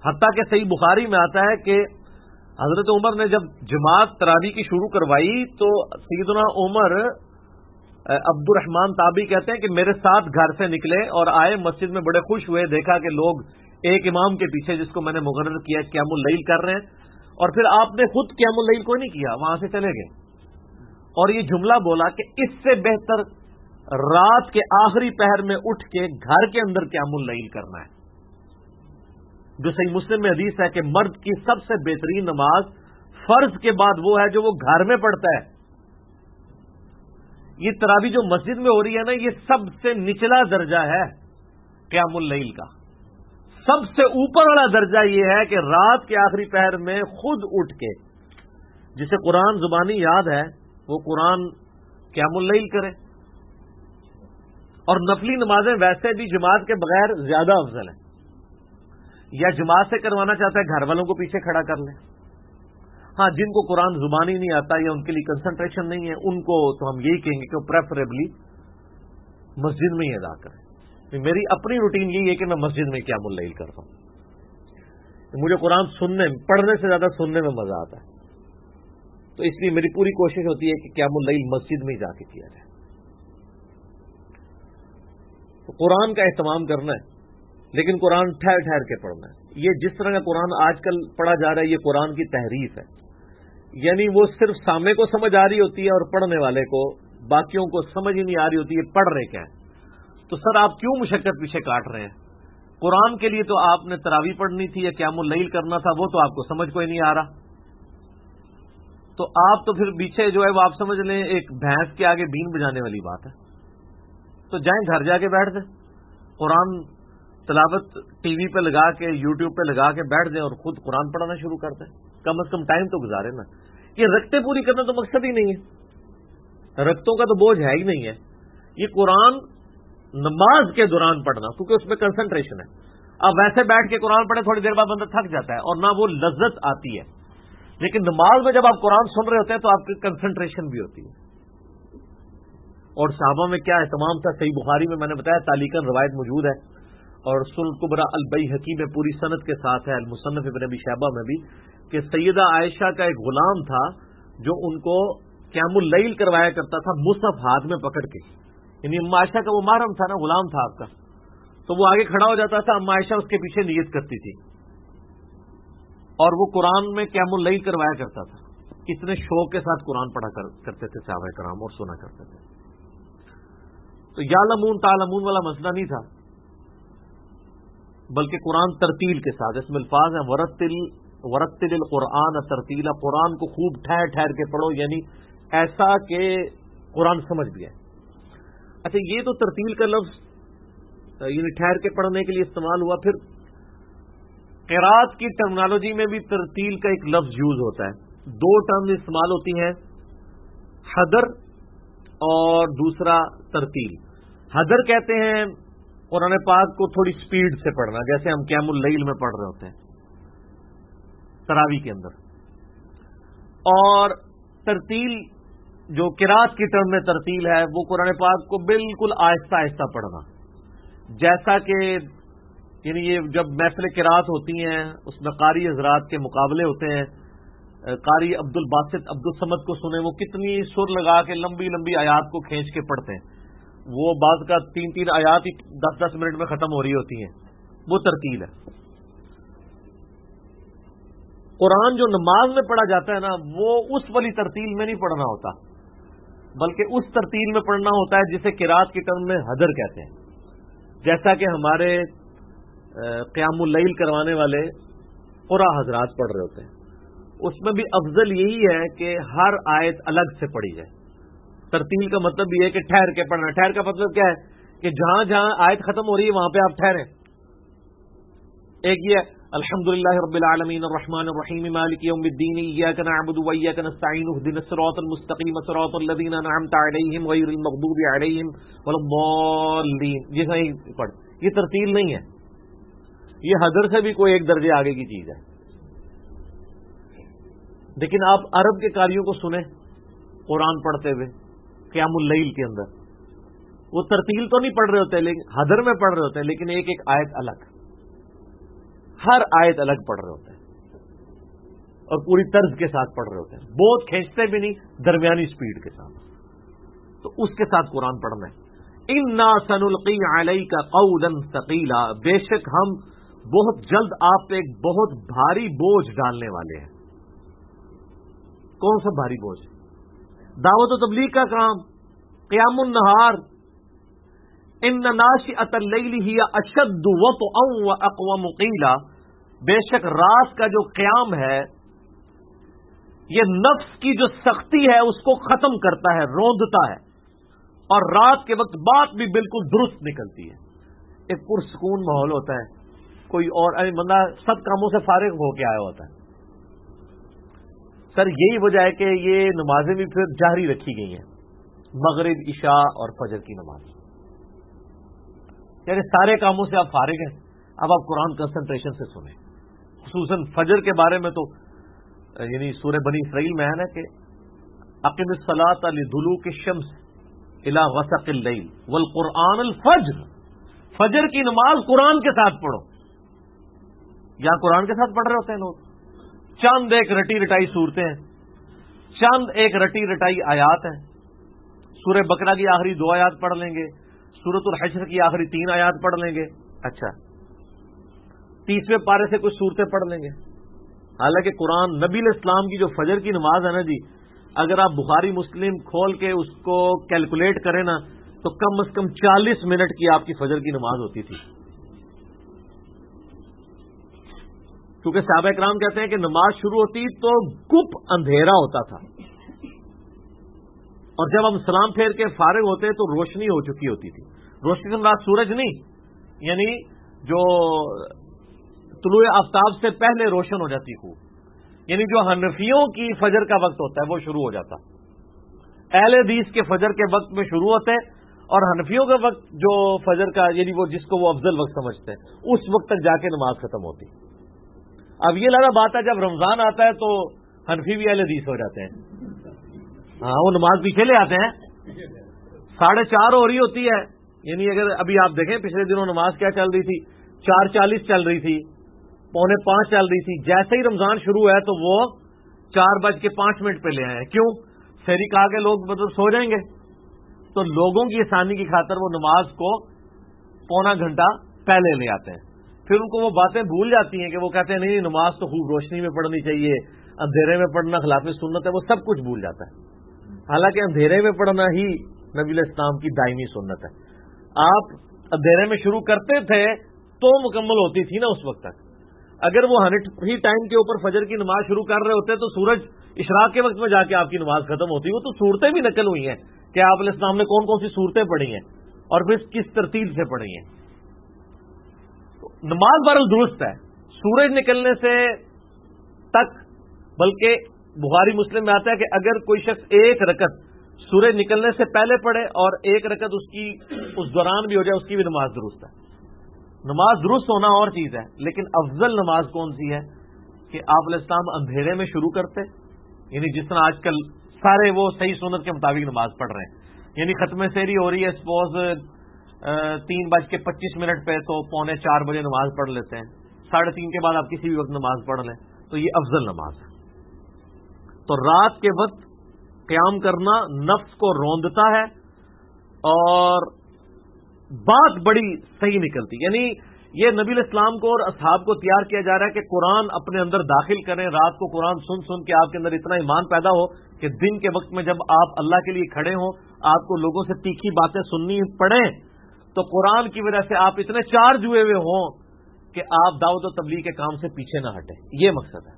حتیٰ کہ صحیح بخاری میں آتا ہے کہ حضرت عمر نے جب جماعت تراویح کی شروع کروائی تو سیدنا عمر عبد الرحمن تابعی کہتے ہیں کہ میرے ساتھ گھر سے نکلے اور آئے مسجد میں، بڑے خوش ہوئے، دیکھا کہ لوگ ایک امام کے پیچھے جس کو میں نے مقرر کیا قیام اللیل کر رہے ہیں، اور پھر آپ نے خود قیام اللیل کوئی نہیں کیا، وہاں سے چلے گئے اور یہ جملہ بولا کہ اس سے بہتر رات کے آخری پہر میں اٹھ کے گھر کے اندر قیام اللیل کرنا ہے، جو صحیح مسلم میں حدیث ہے کہ مرد کی سب سے بہترین نماز فرض کے بعد وہ ہے جو وہ گھر میں پڑھتا ہے۔ یہ تراویح جو مسجد میں ہو رہی ہے نا، یہ سب سے نچلا درجہ ہے قیام اللیل کا۔ سب سے اوپر والا درجہ یہ ہے کہ رات کے آخری پہر میں خود اٹھ کے، جسے قرآن زبانی یاد ہے، وہ قرآن قیام اللیل کرے۔ اور نفلی نمازیں ویسے بھی جماعت کے بغیر زیادہ افضل ہیں، یا جماعت سے کروانا چاہتا ہے گھر والوں کو پیچھے کھڑا کر لیں۔ ہاں، جن کو قرآن زبانی نہیں آتا یا ان کے لیے کنسنٹریشن نہیں ہے، ان کو تو ہم یہی کہیں گے کہ وہ پریفریبلی مسجد میں ہی ادا کریں۔ میری اپنی روٹین یہی ہے کہ میں مسجد میں قیام اللیل کرتا ہوں، مجھے قرآن پڑھنے سے زیادہ سننے میں مزہ آتا ہے، تو اس لیے میری پوری کوشش ہوتی ہے کہ قیام اللیل مسجد میں ہی جا کے کیا جائے۔ تو قرآن کا اہتمام کرنا ہے، لیکن قرآن ٹھہر ٹھہر کے پڑھنا ہے۔ یہ جس طرح کا قرآن آج کل پڑھا جا رہا ہے، یہ قرآن کی تحریف ہے، یعنی وہ صرف سامنے کو سمجھ آ رہی ہوتی ہے اور پڑھنے والے کو، باقیوں کو سمجھ ہی نہیں آ رہی ہوتی ہے پڑھ رہے کیا ہے۔ تو سر آپ کیوں مشقت پیچھے کاٹ رہے ہیں؟ قرآن کے لیے تو آپ نے تراویح پڑھنی تھی یا قیام اللیل کرنا تھا، وہ تو آپ کو سمجھ کوئی نہیں آ رہا، تو آپ تو پھر پیچھے جو ہے وہ آپ سمجھ لیں ایک بھینس کے آگے بین بجانے والی بات ہے۔ تو جائیں گھر جا کے بیٹھ دیں، قرآن تلاوت ٹی وی پہ لگا کے، یوٹیوب پہ لگا کے بیٹھ دیں اور خود قرآن پڑھنا شروع کر دیں، کم از کم ٹائم تو گزارے نا۔ یہ رکھتے پوری کرنا تو مقصد ہی نہیں ہے، رکتوں کا تو بوجھ ہے ہی نہیں ہے۔ یہ قرآن نماز کے دوران پڑھنا، کیونکہ اس میں کنسنٹریشن ہے۔ اب ویسے بیٹھ کے قرآن پڑھے تھوڑی دیر بعد بندہ تھک جاتا ہے اور نہ وہ لذت آتی ہے، لیکن نماز میں جب آپ قرآن سن رہے ہوتے ہیں تو آپ کی کنسنٹریشن بھی ہوتی ہے۔ اور صحابہ میں کیا اہتمام تھا، صحیح بخاری میں نے بتایا تعلیقاً روایت موجود ہے، اور سنن کبری البیہقی میں پوری سند کے ساتھ ہے، المصنف ابن ابی شیبہ میں بھی، کہ سیدہ عائشہ کا ایک غلام تھا جو ان کو قیام اللیل کروایا کرتا تھا مصحف ہاتھ میں پکڑ کے، یعنی اما عائشہ کا وہ محرم تھا نا، غلام تھا آپ کا، تو وہ آگے کھڑا ہو جاتا تھا، اما عائشہ اس کے پیچھے نیت کرتی تھی اور وہ قرآن میں قیام اللیل کروایا کرتا تھا۔ اتنے شوق کے ساتھ قرآن پڑھا کرتے تھے صحابہ کرام اور سنا کرتے تھے۔ تو یعلمون تعلمون والا مسئلہ نہیں تھا، بلکہ قرآن ترتیل کے ساتھ، اس میں الفاظ ہیں ورتل القرآن ترتیلا، قرآن کو خوب ٹھہر ٹھہر کے پڑھو، یعنی ایسا کہ قرآن سمجھ بھی آئے۔ اچھا، یہ تو ترتیل کا لفظ یعنی ٹھہر کے پڑھنے کے لیے استعمال ہوا۔ پھر قرات کی ٹرمنالوجی میں بھی ترتیل کا ایک لفظ یوز ہوتا ہے، دو ٹرم استعمال ہوتی ہیں، حدر اور دوسرا ترتیل۔ حدر کہتے ہیں قرآن پاک کو تھوڑی سپیڈ سے پڑھنا، جیسے ہم قیام اللیل میں پڑھ رہے ہوتے ہیں تراویح کے اندر، اور ترتیل جو قرات کی ٹرم میں ترتیل ہے وہ قرآن پاک کو بالکل آہستہ آہستہ پڑھنا، جیسا کہ یعنی یہ جب محفل قرات ہوتی ہیں اس میں قاری حضرات کے مقابلے ہوتے ہیں، قاری عبد الباسط عبد الصمد کو سنیں، وہ کتنی سر لگا کے لمبی لمبی آیات کو کھینچ کے پڑھتے ہیں، وہ بعض کا 3 آیات ہی 10 منٹ میں ختم ہو رہی ہوتی ہیں، وہ ترتیل ہے۔ قرآن جو نماز میں پڑھا جاتا ہے نا، وہ اس والی ترتیل میں نہیں پڑھنا ہوتا، بلکہ اس ترتیل میں پڑھنا ہوتا ہے جسے قرات کی ٹرم میں حدر کہتے ہیں، جیسا کہ ہمارے قیام اللیل کروانے والے قرآ حضرات پڑھ رہے ہوتے ہیں۔ اس میں بھی افضل یہی ہے کہ ہر آیت الگ سے پڑھی جائے۔ ترتیل کا مطلب یہ ہے کہ ٹھہر کے پڑھنا۔ ٹھہر کا مطلب کیا ہے کہ جہاں جہاں آیت ختم ہو رہی ہے وہاں پہ آپ ٹھہریں۔ ایک یہ الحمدللہ رب العالمین الرحمن الرحیم مالک یوم الدین ایاک نعبد و ایاک نستعین اهدنا الصراط المستقیم صراط الذین انعمت علیہم غیر المغضوب علیہم ولا الضالین، یہ صحیح پڑھ، یہ ترتیل نہیں ہے، یہ حدر سے بھی کوئی ایک درجے آگے کی چیز ہے۔ لیکن آپ عرب کے قاریوں کو سنیں قرآن پڑھتے ہوئے قیام اللیل کے اندر، وہ ترتیل تو نہیں پڑھ رہے ہوتے، لیکن حدر میں پڑھ رہے ہوتے ہیں، لیکن ایک ایک آیت الگ۔ ہر آیت الگ پڑھ رہے ہوتے ہیں اور پوری طرز کے ساتھ پڑھ رہے ہوتے ہیں, بہت کھینچتے بھی نہیں, درمیانی سپیڈ کے ساتھ. تو اس کے ساتھ قرآن پڑھنا ہے. انا سنلقی علیک قولا ثقیلا, بے شک ہم بہت جلد آپ پہ ایک بہت بھاری بوجھ ڈالنے والے ہیں. کون سا بھاری بوجھ؟ دعوت و تبلیغ کا کام, قیام النہار. ان ناشئۃ اللیل ہی اشد وطئا واقوم قیلا, بے شک رات کا جو قیام ہے یہ نفس کی جو سختی ہے اس کو ختم کرتا ہے, روندتا ہے, اور رات کے وقت بات بھی بالکل درست نکلتی ہے. ایک پرسکون ماحول ہوتا ہے, کوئی اور بندہ سب کاموں سے فارغ ہو کے آیا ہوتا ہے. سر یہی وجہ ہے کہ یہ نمازیں بھی پھر جہری رکھی گئی ہیں, مغرب, عشاء اور فجر کی نماز. یعنی سارے کاموں سے آپ فارغ ہیں, اب آپ قرآن کنسنٹریشن سے سنیں. خصوصاً فجر کے بارے میں تو یعنی سورہ بنی اسرائیل میں ہے نا کہ اقم الصلاۃ لدلوک الشمس الی غسق اللیل والقرآن الفجر, فجر کی نماز قرآن کے ساتھ پڑھو. یہاں قرآن کے ساتھ پڑھ رہے ہوتے ہیں لوگ, چند ایک رٹی رٹائی صورتیں ہیں, چند ایک رٹی رٹائی آیات ہیں. سورہ بقرہ کی آخری 2 آیات پڑھ لیں گے, سورۃ الحشر کی آخری 3 آیات پڑھ لیں گے, اچھا 30ویں پارے سے کچھ صورتیں پڑھ لیں گے. حالانکہ قرآن نبی علیہ السلام کی جو فجر کی نماز ہے نا جی, اگر آپ بخاری مسلم کھول کے اس کو کیلکولیٹ کریں نا تو کم از کم 40 منٹ کی آپ کی فجر کی نماز ہوتی تھی. کیونکہ صحابہ کرام کہتے ہیں کہ نماز شروع ہوتی تو گپ اندھیرا ہوتا تھا, اور جب ہم سلام پھیر کے فارغ ہوتے تو روشنی ہو چکی ہوتی تھی. روشنی سے مراد سورج نہیں, یعنی جو طلوع آفتاب سے پہلے روشن ہو جاتی خوب, یعنی جو حنفیوں کی فجر کا وقت ہوتا ہے وہ شروع ہو جاتا. اہل حدیث کے فجر کے وقت میں شروع ہوتے ہیں, اور حنفیوں کا وقت جو فجر کا یعنی وہ جس کو وہ افضل وقت سمجھتے ہیں اس وقت تک جا کے نماز ختم ہوتی. اب یہ لگا بات ہے جب رمضان آتا ہے تو حنفی بھی اہل حدیث ہو جاتے ہیں, ہاں وہ نماز پیچھے لے آتے ہیں. 4:30 ہو رہی ہوتی ہے, یعنی اگر ابھی آپ دیکھیں پچھلے دنوں نماز کیا چل رہی تھی, 4:40 چل رہی تھی, 4:45 چل رہی تھی. جیسے ہی رمضان شروع ہے تو وہ 4:05 پہ لے آئے ہیں. کیوں؟ سحری کھا کے لوگ مطلب سو جائیں گے, تو لوگوں کی آسانی کی خاطر وہ نماز کو پونا گھنٹہ پہلے لے آتے ہیں. پھر ان کو وہ باتیں بھول جاتی ہیں کہ وہ کہتے ہیں نہیں نماز تو خوب روشنی میں پڑھنی چاہیے, اندھیرے میں پڑھنا خلاف سنت ہے, وہ سب کچھ بھول جاتا ہے. حالانکہ اندھیرے میں پڑھنا ہی نبی علیہ السلام کی دائمی سنت ہے. آپ اندھیرے میں شروع کرتے تھے تو مکمل ہوتی تھی نا اس وقت تک. اگر وہ 100 ٹائم کے اوپر فجر کی نماز شروع کر رہے ہوتے تو سورج اشراق کے وقت میں جا کے آپ کی نماز ختم ہوتی. وہ تو صورتیں بھی نقل ہوئی ہیں کہ آپ علیہ السلام نے کون کون سی صورتیں پڑھی ہیں اور پھر کس ترتیب سے پڑھی ہیں. نماز بہرحال درست ہے سورج نکلنے سے تک, بلکہ بخاری مسلم میں آتا ہے کہ اگر کوئی شخص ایک رکعت سورج نکلنے سے پہلے پڑھے اور ایک رکعت اس دوران بھی ہو جائے اس کی بھی نماز درست ہے. نماز درست ہونا اور چیز ہے, لیکن افضل نماز کون سی ہے کہ آپ علیہ السلام اندھیرے میں شروع کرتے, یعنی جس طرح آج کل سارے وہ صحیح سنت کے مطابق نماز پڑھ رہے ہیں. یعنی ختم سحری ہو رہی ہے سپوز 3:25 پہ, تو 3:45 بجے نماز پڑھ لیتے ہیں. 3:30 کے بعد آپ کسی بھی وقت نماز پڑھ لیں تو یہ افضل نماز ہے. تو رات کے وقت قیام کرنا نفس کو روندتا ہے اور بات بڑی صحیح نکلتی. یعنی یہ نبی علیہ السلام کو اور اصحاب کو تیار کیا جا رہا ہے کہ قرآن اپنے اندر داخل کریں, رات کو قرآن سن سن کے آپ کے اندر اتنا ایمان پیدا ہو کہ دن کے وقت میں جب آپ اللہ کے لیے کھڑے ہوں, آپ کو لوگوں سے تیکھی باتیں سننی پڑیں, تو قرآن کی وجہ سے آپ اتنے چارج ہوئے ہوئے ہوں کہ آپ دعوت و تبلیغ کے کام سے پیچھے نہ ہٹیں. یہ مقصد ہے.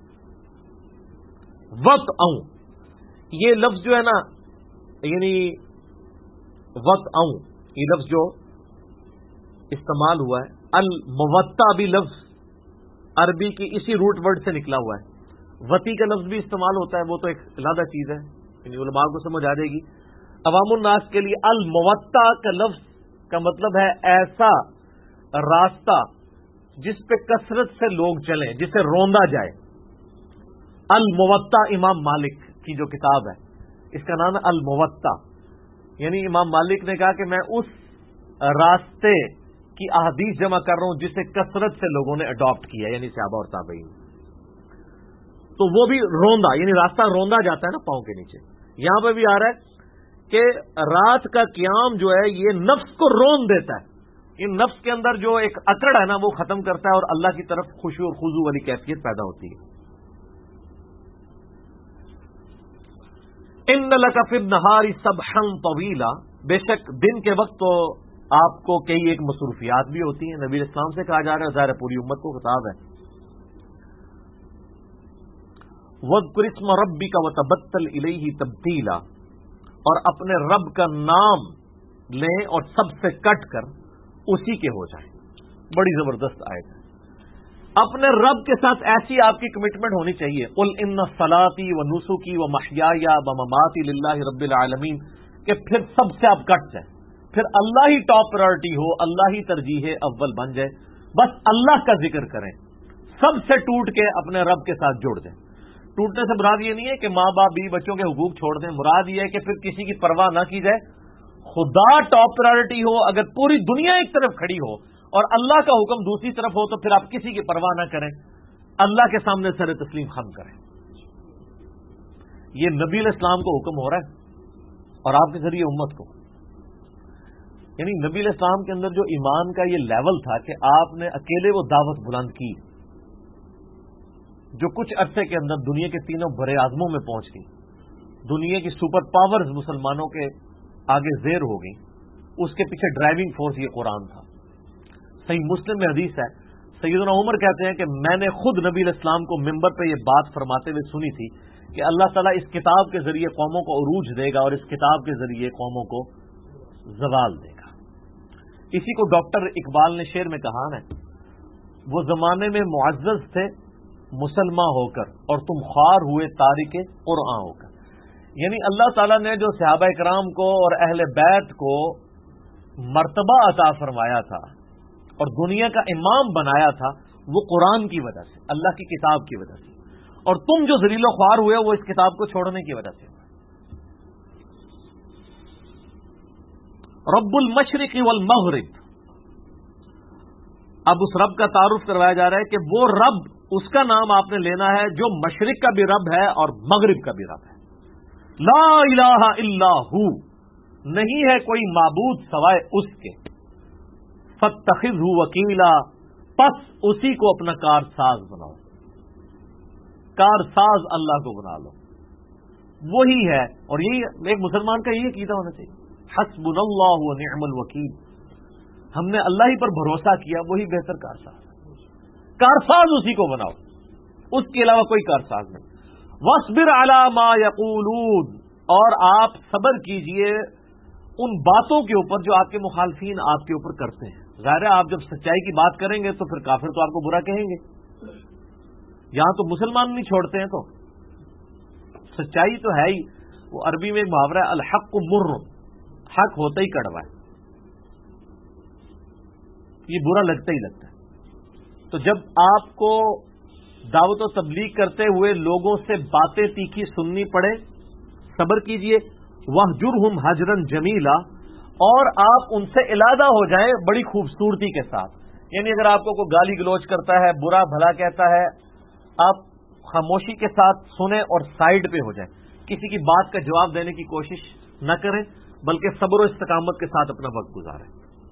وقت آؤں, یہ لفظ جو ہے نا, یعنی وقت آؤں, یہ لفظ جو استعمال ہوا ہے, الموتا بھی لفظ عربی کی اسی روٹ ورڈ سے نکلا ہوا ہے. وتی کا لفظ بھی استعمال ہوتا ہے, وہ تو ایک علیحدہ چیز ہے, یعنی علماء کو سمجھ آ جائے گی. عوام الناس کے لیے الموتا کا لفظ کا مطلب ہے ایسا راستہ جس پہ کثرت سے لوگ چلیں, جسے روندا جائے. الموتا امام مالک کی جو کتاب ہے اس کا نام ہے الموتا. یعنی امام مالک نے کہا کہ میں اس راستے کی احادیث جمع کر رہا ہوں جسے کثرت سے لوگوں نے اڈاپٹ کیا، یعنی صحابہ اور تابعین، تو وہ بھی روندا، یعنی راستہ روندا جاتا ہے نا پاؤں کے نیچے. یہاں پہ بھی آ رہا ہے کہ رات کا قیام جو ہے یہ نفس کو رون دیتا ہے، ان نفس کے اندر جو ایک اکڑ ہے نا وہ ختم کرتا ہے اور اللہ کی طرف خوشی اور خضوع والی کیفیت پیدا ہوتی ہے. ان لک فی النہار سبحا طویلا، بے شک دن کے وقت تو آپ کو کئی ایک مصروفیات بھی ہوتی ہیں. نبی اسلام سے کہا جا رہا ہے، ظاہر پوری امت کو خطاب ہے. وَاذْكُرِ اسْمَ رَبِّكَ وَتَبَتَّلْ إِلَيْهِ تَبْتِيلًا، اور اپنے رب کا نام لیں اور سب سے کٹ کر اسی کے ہو جائیں. بڑی زبردست آیت ہے. اپنے رب کے ساتھ ایسی آپ کی کمٹمنٹ ہونی چاہیے. قُلْ إِنَّ صَلَاتِي وَنُسُكِي وَمَحْيَايَ وَمَمَاتِي لِلَّهِ رَبِّ الْعَالَمِينَ، کہ پھر سب سے آپ کٹ جائیں، پھر اللہ ہی ٹاپ پرائرٹی ہو، اللہ ہی ترجیح اول بن جائے، بس اللہ کا ذکر کریں، سب سے ٹوٹ کے اپنے رب کے ساتھ جڑ جائیں. ٹوٹنے سے مراد یہ نہیں ہے کہ ماں باپ بیوی بچوں کے حقوق چھوڑ دیں، مراد یہ ہے کہ پھر کسی کی پرواہ نہ کی جائے، خدا ٹاپ پرائرٹی ہو. اگر پوری دنیا ایک طرف کھڑی ہو اور اللہ کا حکم دوسری طرف ہو تو پھر آپ کسی کی پرواہ نہ کریں، اللہ کے سامنے سر تسلیم خم کریں. یہ نبی علیہ السلام کو حکم ہو رہا ہے اور آپ کے ذریعے امت کو. یعنی نبی علیہ السلام کے اندر جو ایمان کا یہ لیول تھا کہ آپ نے اکیلے وہ دعوت بلند کی جو کچھ عرصے کے اندر دنیا کے تینوں بڑے اعظموں میں پہنچ گئی، دنیا کی سپر پاورز مسلمانوں کے آگے زیر ہو گئی. اس کے پیچھے ڈرائیونگ فورس یہ قرآن تھا. صحیح مسلم میں حدیث ہے، سیدنا عمر کہتے ہیں کہ میں نے خود نبی علیہ السلام کو ممبر پہ یہ بات فرماتے ہوئے سنی تھی کہ اللہ تعالیٰ اس کتاب کے ذریعے قوموں کو عروج دے گا اور اس کتاب کے ذریعے قوموں کو زوال دے گا. اسی کو ڈاکٹر اقبال نے شعر میں کہا ہے، وہ زمانے میں معزز تھے مسلمان ہو کر اور تم خوار ہوئے تارک قرآن ہو کر. یعنی اللہ تعالیٰ نے جو صحابہ کرام کو اور اہل بیت کو مرتبہ عطا فرمایا تھا اور دنیا کا امام بنایا تھا وہ قرآن کی وجہ سے، اللہ کی کتاب کی وجہ سے، اور تم جو ذلیل و خوار ہوئے وہ اس کتاب کو چھوڑنے کی وجہ سے. رب المشرق والمغرب، اب اس رب کا تعارف کروایا جا رہا ہے کہ وہ رب، اس کا نام آپ نے لینا ہے جو مشرق کا بھی رب ہے اور مغرب کا بھی رب ہے. لا الہ الا ہو، نہیں ہے کوئی معبود سوائے اس کے. فاتخذہ وکیلا، پس اسی کو اپنا کارساز بناؤ، کارساز اللہ کو بنا لو، وہی ہے. اور یہی ایک مسلمان کا یہی عقیدہ ہونا چاہیے، حسبنا اللہ ونعم الوکیل. ہم نے اللہ ہی پر بھروسہ کیا، وہی بہتر کارساز. کارساز اسی کو بناؤ، اس کے علاوہ کوئی کارساز نہیں. وَاصْبِرْ عَلَىٰ مَا يَقُولُونَ، اور آپ صبر کیجئے ان باتوں کے اوپر جو آپ کے مخالفین آپ کے اوپر کرتے ہیں. ظاہر ہے آپ جب سچائی کی بات کریں گے تو پھر کافر تو آپ کو برا کہیں گے. یہاں تو مسلمان نہیں چھوڑتے ہیں، تو سچائی تو ہے ہی. وہ عربی میں ایک محاورہ ہے، الحق مر، حق ہوتا ہی کڑوا ہے، یہ برا لگتا ہی لگتا ہے. تو جب آپ کو دعوت و تبلیغ کرتے ہوئے لوگوں سے باتیں تیکھی سننی پڑے، صبر کیجئے. وَاهْجُرْهُمْ هَجْرًا جَمِيلًا، اور آپ ان سے علیحدہ ہو جائیں بڑی خوبصورتی کے ساتھ. یعنی اگر آپ کو کوئی گالی گلوچ کرتا ہے، برا بھلا کہتا ہے، آپ خاموشی کے ساتھ سنیں اور سائیڈ پہ ہو جائیں. کسی کی بات کا جواب دینے کی کوشش نہ کریں، بلکہ صبر و استقامت کے ساتھ اپنا وقت گزاریں.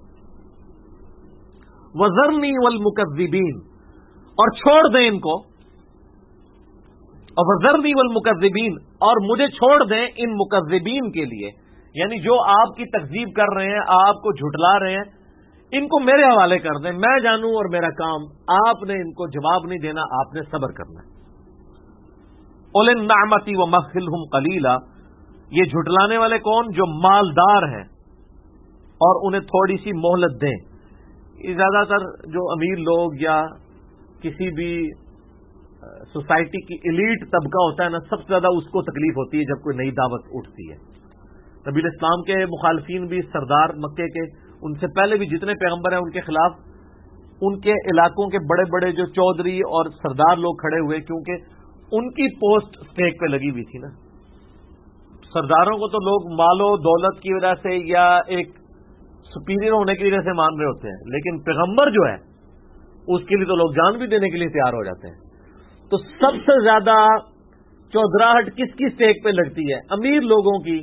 وَذَرْنِي وَالْمُكَذِّبِينَ، اور چھوڑ دیں ان کو. اور وَذَرْنِي وَالْمُكَذِّبِينَ، اور مجھے چھوڑ دیں ان مکذبین کے لیے، یعنی جو آپ کی تکذیب کر رہے ہیں، آپ کو جھٹلا رہے ہیں، ان کو میرے حوالے کر دیں. میں جانوں اور میرا کام. آپ نے ان کو جواب نہیں دینا، آپ نے صبر کرنا ہے. قُلِ النَّعْمَةِ وَمَهِّلْهُمْ قَلِيلًا، یہ جھٹلانے والے کون؟ جو مالدار ہیں اور انہیں تھوڑی سی مہلت دیں. زیادہ تر جو امیر لوگ یا کسی بھی سوسائٹی کی ایلیٹ طبقہ ہوتا ہے نا، سب سے زیادہ اس کو تکلیف ہوتی ہے جب کوئی نئی دعوت اٹھتی ہے. نبی اسلام کے مخالفین بھی، سردار مکے کے، ان سے پہلے بھی جتنے پیغمبر ہیں ان کے خلاف ان کے علاقوں کے بڑے بڑے جو چودھری اور سردار لوگ کھڑے ہوئے، کیونکہ ان کی پوسٹ اسٹیک پہ لگی ہوئی تھی نا. سرداروں کو تو لوگ مال و دولت کی وجہ سے یا ایک سپیریئر ہونے کی وجہ سے مان رہے ہوتے ہیں، لیکن پیغمبر جو ہے اس کے لیے تو لوگ جان بھی دینے کے لیے تیار ہو جاتے ہیں۔ تو سب سے زیادہ چودراہٹ کس کی سٹیک پہ لگتی ہے؟ امیر لوگوں کی،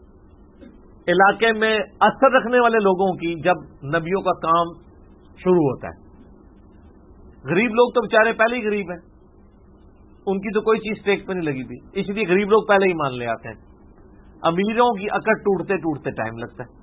علاقے میں اثر رکھنے والے لوگوں کی، جب نبیوں کا کام شروع ہوتا ہے۔ غریب لوگ تو بیچارے پہلے ہی غریب ہیں، ان کی تو کوئی چیز سٹیک پہ نہیں لگی تھی، اس لیے غریب لوگ پہلے ہی مان لے آتے ہیں۔ امیروں کی اکڑ ٹوٹتے ٹوٹتے ٹائم لگتا ہے۔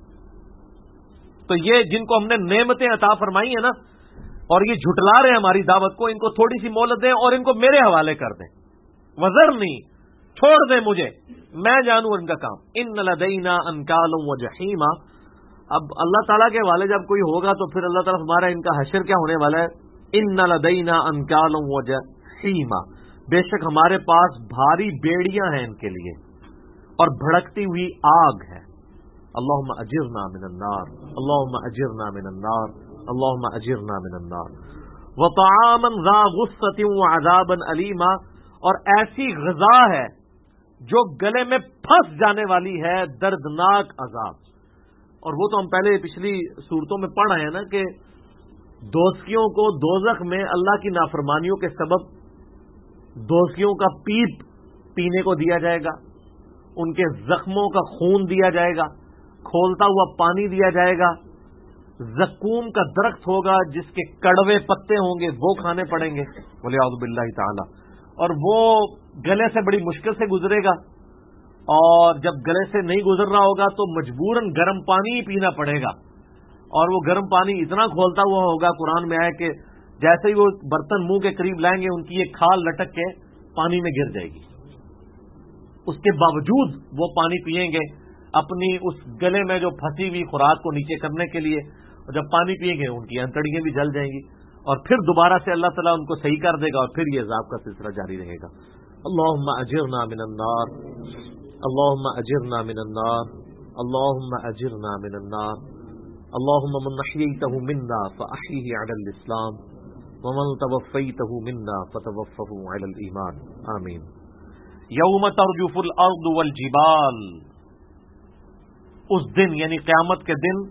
تو یہ جن کو ہم نے نعمتیں عطا فرمائی ہیں نا، اور یہ جھٹلا رہے ہیں ہماری دعوت کو، ان کو تھوڑی سی مہلت دیں اور ان کو میرے حوالے کر دیں، وزر نہیں، چھوڑ دیں مجھے، میں جانوں ان کا کام۔ ان لدینا انکالا وجحیما۔ اب اللہ تعالیٰ کے حوالے جب کوئی ہوگا تو پھر اللہ تعالیٰ ہمارا ان کا حشر کیا ہونے والا ہے؟ ان لدینا انکالا وجحیما، بے شک ہمارے پاس بھاری بیڑیاں ہیں ان کے لیے اور بھڑکتی ہوئی آگ ہے۔ اللہم اجرنا من النار، اللہم اجرنا من النار، اللہم اجرنا من النار۔ وطعاما ذا غصۃ وعذابا علیما، اور ایسی غذا ہے جو گلے میں پھنس جانے والی ہے، دردناک عذاب۔ اور وہ تو ہم پہلے پچھلی صورتوں میں پڑھ رہے ہیں نا کہ دوزخیوں کو دوزخ میں اللہ کی نافرمانیوں کے سبب دوزخیوں کا پیپ پینے کو دیا جائے گا، ان کے زخموں کا خون دیا جائے گا، کھولتا ہوا پانی دیا جائے گا، زقوم کا درخت ہوگا جس کے کڑوے پتے ہوں گے وہ کھانے پڑیں گے والعیاذ باللہ تعالی، اور وہ گلے سے بڑی مشکل سے گزرے گا، اور جب گلے سے نہیں گزر رہا ہوگا تو مجبوراً گرم پانی ہی پینا پڑے گا، اور وہ گرم پانی اتنا کھولتا ہوا ہوگا، قرآن میں آئے کہ جیسے ہی وہ برتن منہ کے قریب لائیں گے ان کی ایک کھال لٹک کے پانی میں گر جائے گی، اس کے باوجود وہ پانی پئیں گے اپنی اس گلے میں جو پھنسی ہوئی خوراک کو نیچے کرنے کے لیے، اور جب پانی پئیں گے ان کی انتڑیاں بھی جل جائیں گی، اور پھر دوبارہ سے اللہ تعالیٰ ان کو صحیح کر دے گا، اور پھر یہ عذاب کا سلسلہ جاری رہے گا۔ اللہم اجرنا من النار، اللہم اجرنا من النار، اللہم اجرنا من النار، اللہم من احییتہ منا فاحیہ علی الاسلام ومن توفیتہ منا فتوفہ علی الایمان، آمین۔ یوم ترجف الارض والجبال، اس دن یعنی قیامت کے دن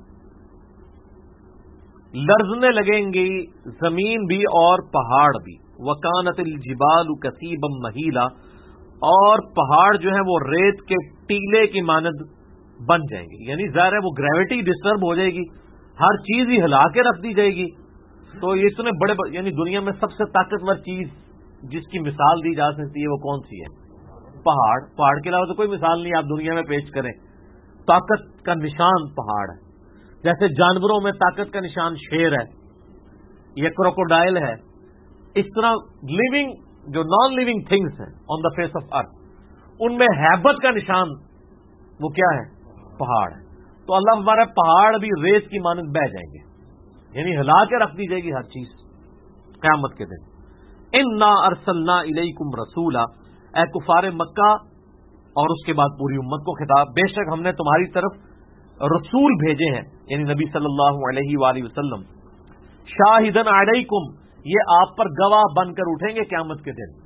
لرزنے لگیں گی زمین بھی اور پہاڑ بھی، وکانت الجبال کثیبا مہیلا، اور پہاڑ جو ہیں وہ ریت کے ٹیلے کی مانند بن جائیں گے، یعنی ظاہر ہے وہ گریوٹی ڈسٹرب ہو جائے گی، ہر چیز ہی ہلا کے رکھ دی جائے گی۔ تو یہ اتنے بڑے یعنی دنیا میں سب سے طاقتور چیز جس کی مثال دی جا سکتی ہے وہ کون سی ہے؟ پہاڑ کے علاوہ تو کوئی مثال نہیں آپ دنیا میں پیش کریں۔ طاقت کا نشان پہاڑ ہے، جیسے جانوروں میں طاقت کا نشان شیر ہے یا کروکوڈائل ہے، اس طرح لیونگ جو نان لیونگ تھنگس ہیں آن دا فیس آف ارتھ، ان میں ہیبت کا نشان وہ کیا ہے؟ پہاڑ ہے۔ تو اللہ ہمارا پہاڑ بھی ریت کی مانند بہ جائیں گے، یعنی ہلا کے رکھ دی جائے گی ہر چیز قیامت کے دن۔ انا ارسلنا الیکم رسولا، اے کفار مکہ اور اس کے بعد پوری امت کو خطاب، بے شک ہم نے تمہاری طرف رسول بھیجے ہیں، یعنی نبی صلی اللہ علیہ وآلہ وسلم، شاہدن علیکم، یہ آپ پر گواہ بن کر اٹھیں گے قیامت کے دن۔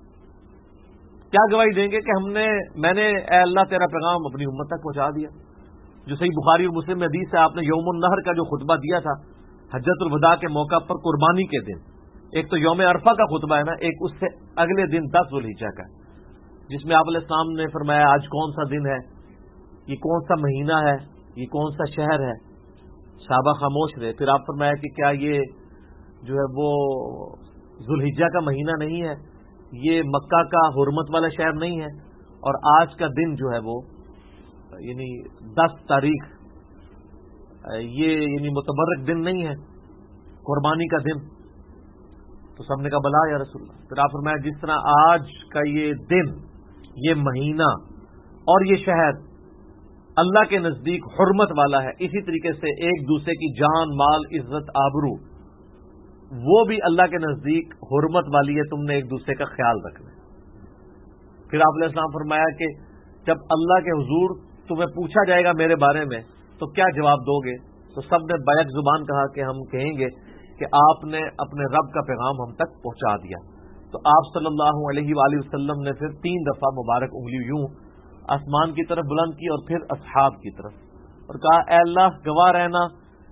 کیا گواہی دیں گے کہ میں نے اے اللہ تیرا پیغام اپنی امت تک پہنچا دیا، جو صحیح بخاری اور مسلم میں حدیث ہے، آپ نے یوم النحر کا جو خطبہ دیا تھا حجۃ الوداع کے موقع پر قربانی کے دن، ایک تو یوم عرفہ کا خطبہ ہے نا، ایک اس سے اگلے دن 10 ذوالحجہ کا، جس میں آپ علیہ السلام نے فرمایا آج کون سا دن ہے، یہ کون سا مہینہ ہے، یہ کون سا شہر ہے، صحابہ خاموش رہے۔ پھر آپ فرمایا کہ کیا یہ جو ہے وہ ذوالحجہ کا مہینہ نہیں ہے، یہ مکہ کا حرمت والا شہر نہیں ہے، اور آج کا دن جو ہے وہ یعنی 10 تاریخ یہ یعنی متبرک دن نہیں ہے، قربانی کا دن۔ تو سب نے کہا بلا یا رسول اللہ۔ پھر آپ فرمایا جس طرح آج کا یہ دن، یہ مہینہ اور یہ شہر اللہ کے نزدیک حرمت والا ہے، اسی طریقے سے ایک دوسرے کی جان، مال، عزت، آبرو وہ بھی اللہ کے نزدیک حرمت والی ہے، تم نے ایک دوسرے کا خیال رکھنا ہے۔ پھر آپ علیہ السلام فرمایا کہ جب اللہ کے حضور تمہیں پوچھا جائے گا میرے بارے میں تو کیا جواب دو گے؟ تو سب نے بیک زبان کہا کہ ہم کہیں گے کہ آپ نے اپنے رب کا پیغام ہم تک پہنچا دیا۔ تو آپ صلی اللہ علیہ وآلہ وسلم نے پھر 3 دفعہ مبارک انگلی یوں آسمان کی طرف بلند کی اور پھر اصحاب کی طرف، اور کہا اے اللہ گواہ رہنا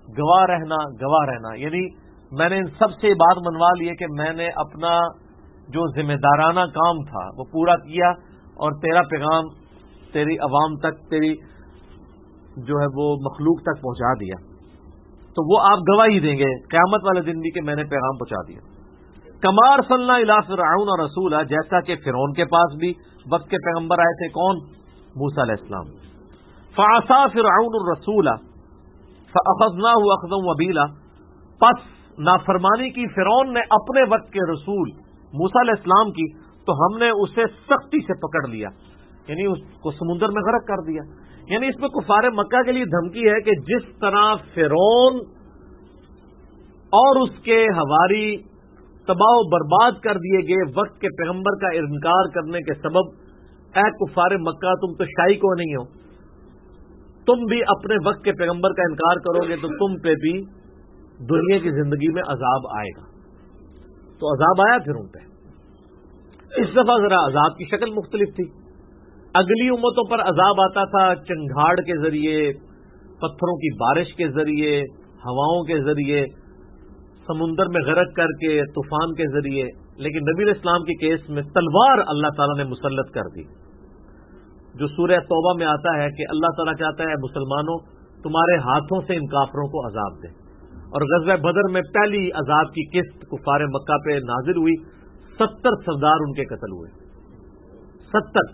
گواہ رہنا، یعنی میں نے ان سب سے بات منوا لی ہے کہ میں نے اپنا جو ذمہ دارانہ کام تھا وہ پورا کیا اور تیرا پیغام تیری عوام تک، تیری جو ہے وہ مخلوق تک پہنچا دیا، تو وہ آپ گواہی دیں گے قیامت والے دن بھی کہ میں نے پیغام پہنچا دیا۔ کما ارسلنا الی فرعون رسولا، جیسا کہ فرعون کے پاس بھی وقت کے پیغمبر آئے تھے، کون؟ موسیٰ علیہ السلام۔ فعصى فرعون الرسول فاخذناه اخذا وبیلا، پس نافرمانی کی فرعون نے اپنے وقت کے رسول موسیٰ علیہ السلام کی، تو ہم نے اسے سختی سے پکڑ لیا، یعنی اس کو سمندر میں غرق کر دیا۔ یعنی اس میں کفار مکہ کے لیے دھمکی ہے کہ جس طرح فرعون اور اس کے حواری تباہ و برباد کر دیے گئے وقت کے پیغمبر کا انکار کرنے کے سبب، اے کفار مکہ تم تو شائی کو نہیں ہو، تم بھی اپنے وقت کے پیغمبر کا انکار کرو گے تو تم پہ بھی دنیا کی زندگی میں عذاب آئے گا۔ تو عذاب آیا پھر ان پہ، اس دفعہ ذرا عذاب کی شکل مختلف تھی۔ اگلی امتوں پر عذاب آتا تھا چنگھاڑ کے ذریعے، پتھروں کی بارش کے ذریعے، ہواؤں کے ذریعے، سمندر میں غرق کر کے، طوفان کے ذریعے، لیکن نبی علیہ السلام کے کیس میں تلوار اللہ تعالیٰ نے مسلط کر دی، جو سورہ توبہ میں آتا ہے کہ اللہ تعالیٰ چاہتا ہے مسلمانوں تمہارے ہاتھوں سے ان کافروں کو عذاب دے۔ اور غزوہ بدر میں پہلی عذاب کی قسط کفار مکہ پہ نازل ہوئی، 70 سردار ان کے قتل ہوئے، 70،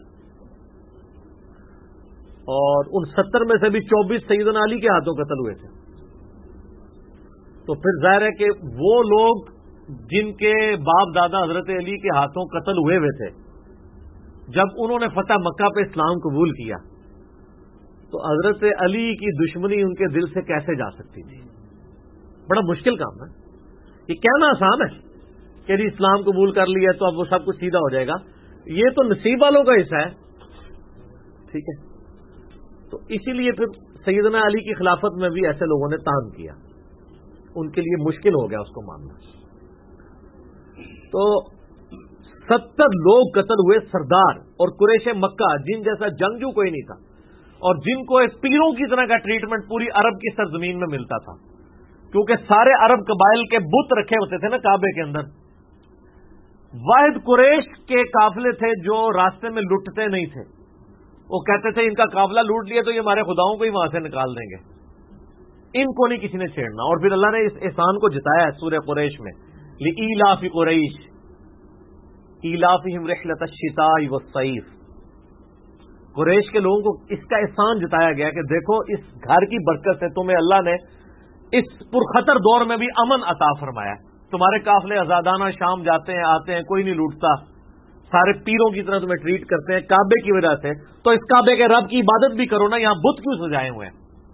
اور ان 70 میں سے بھی 24 سیدنا علی کے ہاتھوں قتل ہوئے تھے۔ تو پھر ظاہر ہے کہ وہ لوگ جن کے باپ دادا حضرت علی کے ہاتھوں قتل ہوئے تھے، جب انہوں نے فتح مکہ پہ اسلام قبول کیا تو حضرت علی کی دشمنی ان کے دل سے کیسے جا سکتی تھی؟ بڑا مشکل کام ہے۔ یہ کہنا آسان ہے کہ جی اسلام قبول کر لیا تو اب وہ سب کچھ سیدھا ہو جائے گا، یہ تو نصیب والوں کا حصہ ہے، ٹھیک ہے۔ تو اسی لیے پھر سیدنا علی کی خلافت میں بھی ایسے لوگوں نے تان کیا، ان کے لیے مشکل ہو گیا اس کو ماننا۔ تو 70 لوگ قتل ہوئے، سردار اور قریش مکہ جن جیسا جنگجو کوئی نہیں تھا، اور جن کو ایک پیروں کی طرح کا ٹریٹمنٹ پوری عرب کی سرزمین میں ملتا تھا، کیونکہ سارے عرب قبائل کے بت رکھے ہوتے تھے نا کعبے کے اندر۔ واحد قریش کے قافلے تھے جو راستے میں لٹتے نہیں تھے، وہ کہتے تھے ان کا قافلہ لوٹ لیا تو یہ ہمارے خداؤں کو ہی وہاں سے نکال دیں گے، ان کو نہیں کسی نے چھیڑنا۔ اور پھر اللہ نے اس احسان کو جتایا ہے سورہ قریش میں، لإیلاف قریش ایلافہم رحلۃ الشتاء والصیف، قریش کے لوگوں کو اس کا احسان جتایا گیا کہ دیکھو اس گھر کی برکت سے تمہیں اللہ نے اس پرخطر دور میں بھی امن عطا فرمایا، تمہارے قافلے آزادانہ شام جاتے ہیں آتے ہیں، کوئی نہیں لوٹتا، سارے پیروں کی طرح تمہیں ٹریٹ کرتے ہیں کعبے کی وجہ سے، تو اس کعبے کے رب کی عبادت بھی کرو نا، یہاں بت کیوں سجائے ہوئے ہیں؟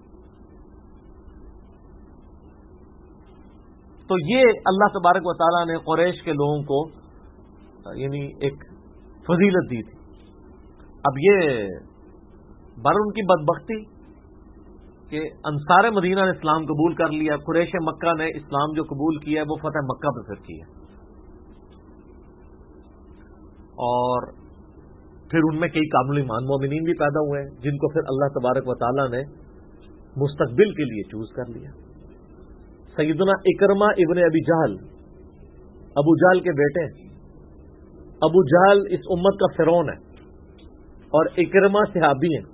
تو یہ اللہ تبارک و تعالیٰ نے قریش کے لوگوں کو یعنی ایک فضیلت دی تھی۔ اب یہ بر ان کی بدبختی کہ انصار مدینہ نے اسلام قبول کر لیا، قریش مکہ نے اسلام جو قبول کیا ہے وہ فتح مکہ پہ پھر کیا، اور پھر ان میں کئی کامل ایمان مومنین بھی پیدا ہوئے ہیں جن کو پھر اللہ تبارک و تعالیٰ نے مستقبل کے لیے چوز کر لیا۔ سیدنا اکرمہ ابن ابی جہل، ابو جہل کے بیٹے ہیں، ابو جہل اس امت کا فرعون ہے اور اکرمہ صحابی ہیں۔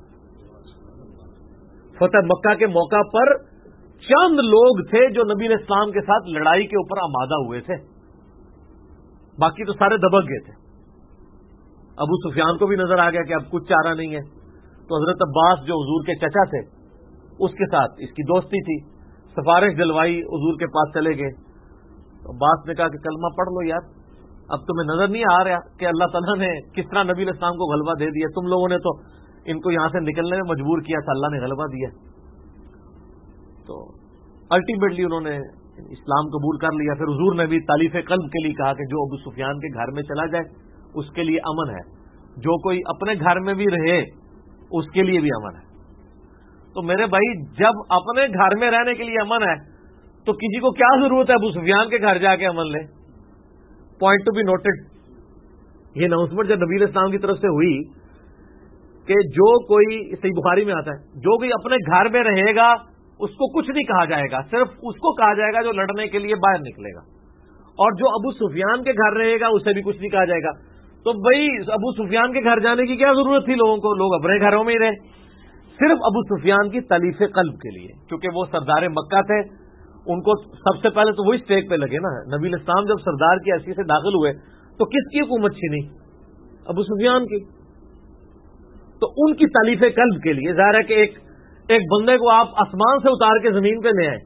فتح مکہ کے موقع پر چند لوگ تھے جو نبی علیہ السلام کے ساتھ لڑائی کے اوپر آمادہ ہوئے تھے، باقی تو سارے دبک گئے تھے۔ ابو سفیان کو بھی نظر آ گیا کہ اب کچھ چارہ نہیں ہے، تو حضرت عباس جو حضور کے چچا تھے اس کے ساتھ اس کی دوستی تھی، سفارش دلوائی، حضور کے پاس چلے گئے۔ تو عباس نے کہا کہ کلمہ پڑھ لو یار، اب تمہیں نظر نہیں آ رہا کہ اللہ تعالیٰ نے کس طرح نبی علیہ السلام کو غلبہ دے دیا، تم لوگوں نے تو ان کو یہاں سے نکلنے میں مجبور کیا تھا، اللہ نے غلبہ دیا۔ تو الٹیمیٹلی انہوں نے اسلام قبول کر لیا۔ پھر حضور نے بھی تالیف قلب کے لیے کہا کہ جو ابو سفیان کے گھر میں چلا جائے اس کے لیے امن ہے، جو کوئی اپنے گھر میں بھی رہے اس کے لیے بھی امن ہے۔ تو میرے بھائی جب اپنے گھر میں رہنے کے لیے امن ہے تو کسی کو کیا ضرورت ہے ابو سفیان کے گھر جا کے امن لے؟ پوائنٹ ٹو بی نوٹڈ، یہ اناؤنسمنٹ جب نبی علیہ السلام کی طرف سے ہوئی کہ جو کوئی، صحیح بخاری میں آتا ہے، جو کوئی اپنے گھر میں رہے گا اس کو کچھ نہیں کہا جائے گا، صرف اس کو کہا جائے گا جو لڑنے کے لیے باہر نکلے گا، اور جو ابو سفیان کے گھر رہے گا اسے بھی کچھ نہیں کہا جائے گا۔ تو بھائی ابو سفیان کے گھر جانے کی کیا ضرورت تھی لوگوں کو؟ لوگ اپنے گھروں میں ہی رہے، صرف ابو سفیان کی تلیف قلب کے لیے، کیونکہ وہ سردار مکہ تھے، ان کو سب سے پہلے تو وہی اسٹیج پہ لگے نا۔ نبی الاسلام جب سردار کی حیثیت سے داخل ہوئے تو کس کی حکومت چھینی؟ ابو سفیان کی۔ تو ان کی تلیف قلب کے لیے ظاہر ہے کہ ایک بندے کو آپ آسمان سے اتار کے زمین پہ لے آئے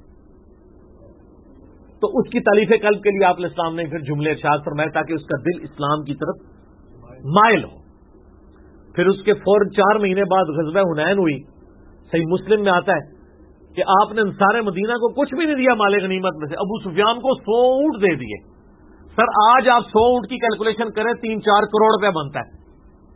تو اس کی تلیف قلب کے لیے آپ علیہ السلام نے پھر جملے ارشاد فرمائے تاکہ اس کا دل اسلام کی طرف مائل ہو۔ پھر اس کے فوراً 4 مہینے بعد غزوہ حنین ہوئی، صحیح مسلم میں آتا ہے کہ آپ نے انصار مدینہ کو کچھ بھی نہیں دیا مال غنیمت میں سے، ابو سفیان کو 100 اونٹ دے دیے۔ سر آج آپ 100 اونٹ کی کیلکولیشن کریں 3-4 کروڑ روپے بنتا ہے۔